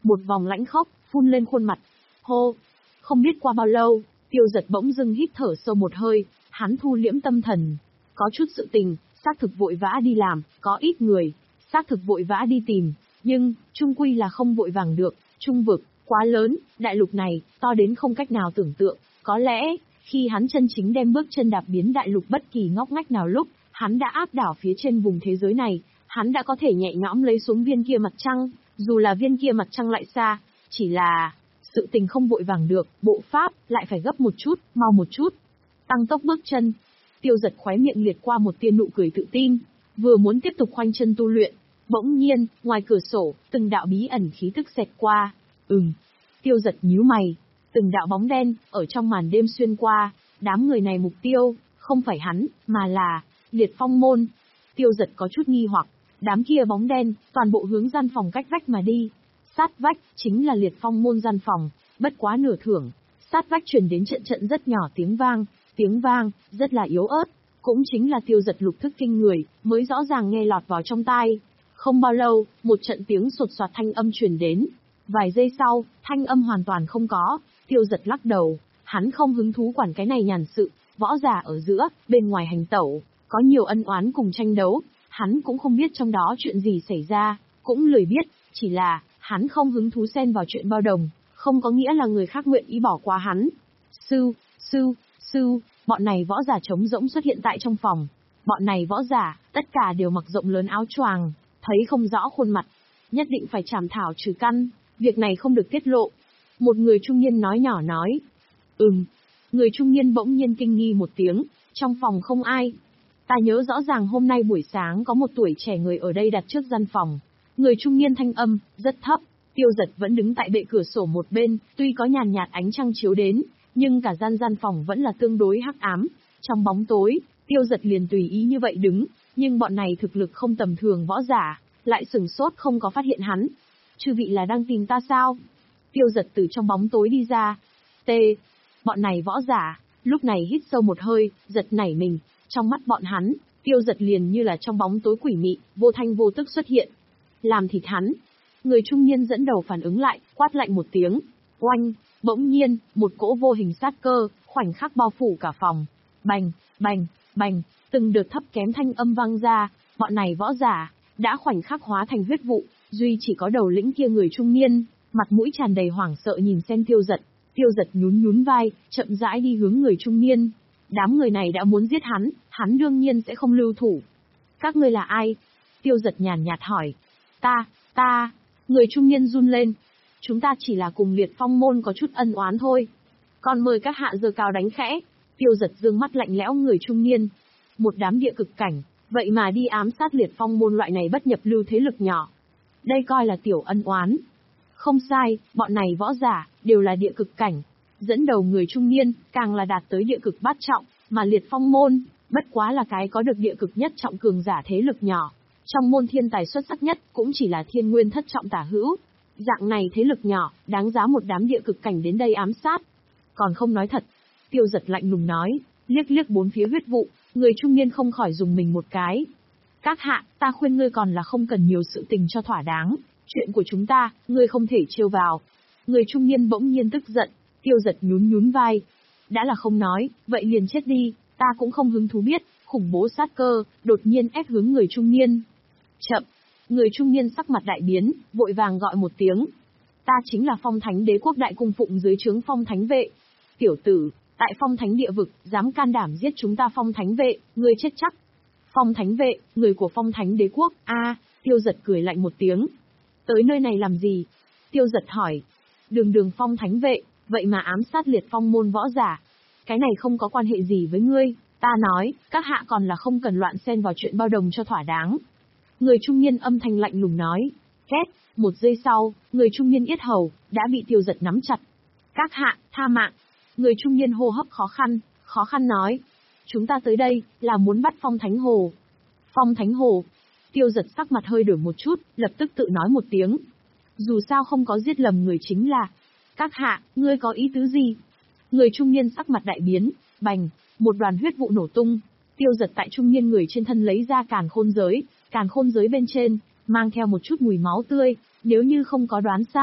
một vòng lãnh khốc, phun lên khuôn mặt. Hô! Không biết qua bao lâu, Tiêu Dật bỗng dưng hít thở sâu một hơi, hắn thu liễm tâm thần. Có chút sự tình, xác thực vội vã đi làm, có ít người, xác thực vội vã đi tìm, nhưng, chung quy là không vội vàng được, trung vực, quá lớn, đại lục này, to đến không cách nào tưởng tượng, có lẽ, khi hắn chân chính đem bước chân đạp biến đại lục bất kỳ ngóc ngách nào lúc, hắn đã áp đảo phía trên vùng thế giới này, hắn đã có thể nhẹ nhõm lấy xuống viên kia mặt trăng, dù là viên kia mặt trăng lại xa, chỉ là, sự tình không vội vàng được, bộ pháp, lại phải gấp một chút, mau một chút. Tăng tốc bước chân, Tiêu Dật khóe miệng liệt qua một tia nụ cười tự tin, vừa muốn tiếp tục khoanh chân tu luyện, bỗng nhiên, ngoài cửa sổ, từng đạo bí ẩn khí tức xẹt qua, ừm, Tiêu Dật nhíu mày, từng đạo bóng đen, ở trong màn đêm xuyên qua, đám người này mục tiêu, không phải hắn, mà là, Liệt Phong môn. Tiêu Dật có chút nghi hoặc, đám kia bóng đen, toàn bộ hướng gian phòng cách vách mà đi. Sát vách, chính là Liệt Phong môn gian phòng, bất quá nửa thưởng, sát vách truyền đến trận trận rất nhỏ tiếng vang, tiếng vang, rất là yếu ớt, cũng chính là Tiêu Dật lục thức kinh người, mới rõ ràng nghe lọt vào trong tai. Không bao lâu, một trận tiếng sột soạt thanh âm truyền đến. Vài giây sau, thanh âm hoàn toàn không có, Tiêu Dật lắc đầu, hắn không hứng thú quản cái này nhàn sự, võ giả ở giữa, bên ngoài hành tẩu, có nhiều ân oán cùng tranh đấu, hắn cũng không biết trong đó chuyện gì xảy ra, cũng lười biết, chỉ là, hắn không hứng thú xen vào chuyện bao đồng, không có nghĩa là người khác nguyện ý bỏ qua hắn. Sư, sư, sư, bọn này võ giả trống rỗng xuất hiện tại trong phòng. Bọn này võ giả, tất cả đều mặc rộng lớn áo choàng, thấy không rõ khuôn mặt. Nhất định phải trảm thảo trừ căn, việc này không được tiết lộ. Một người trung niên nói nhỏ nói. Ừm. Người trung niên bỗng nhiên kinh nghi một tiếng, trong phòng không ai. Ta nhớ rõ ràng hôm nay buổi sáng có một tuổi trẻ người ở đây đặt trước gian phòng. Người trung niên thanh âm, rất thấp. Tiêu Dật vẫn đứng tại bệ cửa sổ một bên, tuy có nhàn nhạt ánh trăng chiếu đến, nhưng cả gian gian phòng vẫn là tương đối hắc ám. Trong bóng tối, Tiêu Dật liền tùy ý như vậy đứng, nhưng bọn này thực lực không tầm thường võ giả, lại sừng sốt không có phát hiện hắn. Chư vị là đang tìm ta sao? Tiêu Dật từ trong bóng tối đi ra. T. Bọn này võ giả, lúc này hít sâu một hơi, giật nảy mình, trong mắt bọn hắn, Tiêu Dật liền như là trong bóng tối quỷ mị, vô thanh vô tức xuất hiện. Làm thịt hắn. Người trung niên dẫn đầu phản ứng lại, quát lạnh một tiếng. Oanh, bỗng nhiên, một cỗ vô hình sát cơ, khoảnh khắc bao phủ cả phòng. Bành, bành, bành, từng đợt thấp kém thanh âm vang ra, bọn này võ giả, đã khoảnh khắc hóa thành huyết vụ, duy chỉ có đầu lĩnh kia người trung niên, mặt mũi tràn đầy hoảng sợ nhìn xem Tiêu Dật. Tiêu Dật nhún nhún vai, chậm rãi đi hướng người trung niên. Đám người này đã muốn giết hắn, hắn đương nhiên sẽ không lưu thủ. Các ngươi là ai? Tiêu Dật nhàn nhạt hỏi. Ta, ta, người trung niên run lên. Chúng ta chỉ là cùng Liệt Phong môn có chút ân oán thôi. Còn mời các hạ giơ cao đánh khẽ. Tiêu Dật dương mắt lạnh lẽo người trung niên. Một đám địa cực cảnh, vậy mà đi ám sát Liệt Phong môn loại này bất nhập lưu thế lực nhỏ. Đây coi là tiểu ân oán. Không sai, bọn này võ giả, đều là địa cực cảnh. Dẫn đầu người trung niên, càng là đạt tới địa cực bát trọng, mà Liệt Phong môn, bất quá là cái có được địa cực nhất trọng cường giả thế lực nhỏ. Trong môn thiên tài xuất sắc nhất, cũng chỉ là thiên nguyên thất trọng tả hữu. Dạng này thế lực nhỏ, đáng giá một đám địa cực cảnh đến đây ám sát. Còn không nói thật. Tiêu Dật lạnh lùng nói, liếc liếc bốn phía huyết vụ, người trung niên không khỏi dùng mình một cái. Các hạ, ta khuyên ngươi còn là không cần nhiều sự tình cho thỏa đáng. Chuyện của chúng ta, ngươi không thể trêu vào. Người trung niên bỗng nhiên tức giận, Tiêu Dật nhún nhún vai. Đã là không nói, vậy liền chết đi, ta cũng không hứng thú biết, khủng bố sát cơ, đột nhiên ép hướng người trung niên. Chậm, người trung niên sắc mặt đại biến, vội vàng gọi một tiếng. Ta chính là Phong Thánh Đế quốc đại cung phụng dưới trướng Phong Thánh vệ. Tiểu tử, tại Phong Thánh địa vực, dám can đảm giết chúng ta Phong Thánh vệ, ngươi chết chắc. Phong Thánh vệ, người của Phong Thánh Đế quốc, a, à, Tiêu Dật cười lạnh một tiếng. Tới nơi này làm gì? Tiêu Dật hỏi. Đường đường Phong Thánh vệ, vậy mà ám sát Liệt Phong môn võ giả. Cái này không có quan hệ gì với ngươi, ta nói, các hạ còn là không cần loạn xen vào chuyện bao đồng cho thỏa đáng. Người trung niên âm thanh lạnh lùng nói. Két, một giây sau, người trung niên yết hầu, đã bị Tiêu Dật nắm chặt. Các hạ, tha mạng. Người trung niên hô hấp khó khăn, khó khăn nói. Chúng ta tới đây, là muốn bắt Phong Thánh Hồ. Phong Thánh Hồ. Tiêu Dật sắc mặt hơi đổi một chút, lập tức tự nói một tiếng. Dù sao không có giết lầm người chính là. Các hạ, ngươi có ý tứ gì? Người trung niên sắc mặt đại biến, bành, một đoàn huyết vụ nổ tung. Tiêu Dật tại trung niên người trên thân lấy ra càn khôn giới, càn khôn giới bên trên, mang theo một chút mùi máu tươi, nếu như không có đoán sai,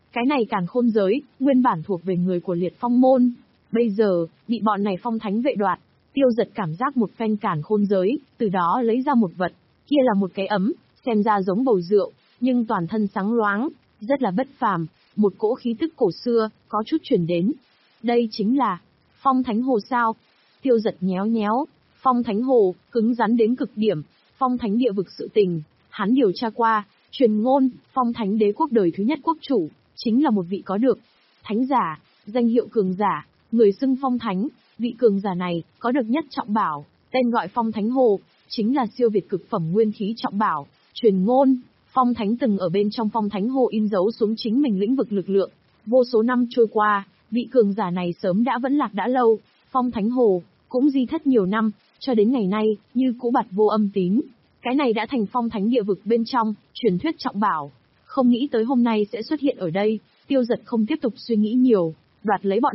Cái này càn khôn giới, nguyên bản thuộc về người của liệt phong môn. Bây giờ, bị bọn này phong thánh vệ đoạt. Tiêu Giật cảm giác một phen càn khôn giới, từ đó lấy ra một vật. Kia là một cái ấm, xem ra giống bầu rượu, nhưng toàn thân sáng loáng, rất là bất phàm. Một cỗ khí tức cổ xưa, có chút chuyển đến. Đây chính là Phong Thánh Hồ sao? Tiêu Giật nhéo nhéo, Phong Thánh Hồ, cứng rắn đến cực điểm. Phong Thánh địa vực sự tình, hắn điều tra qua, truyền ngôn, Phong Thánh đế quốc đời thứ nhất quốc chủ, chính là một vị có được thánh giả, danh hiệu cường giả, người xưng Phong Thánh. Vị cường giả này, có được nhất trọng bảo, tên gọi Phong Thánh Hồ, chính là siêu việt cực phẩm nguyên khí trọng bảo. Truyền ngôn, Phong Thánh từng ở bên trong Phong Thánh Hồ in dấu xuống chính mình lĩnh vực lực lượng. Vô số năm trôi qua, vị cường giả này sớm đã vẫn lạc đã lâu. Phong Thánh Hồ cũng di thất nhiều năm, cho đến ngày nay, như cũ bặt vô âm tín. Cái này đã thành Phong Thánh địa vực bên trong, truyền thuyết trọng bảo. Không nghĩ tới hôm nay sẽ xuất hiện ở đây, Tiêu Giật không tiếp tục suy nghĩ nhiều, đoạt lấy bọn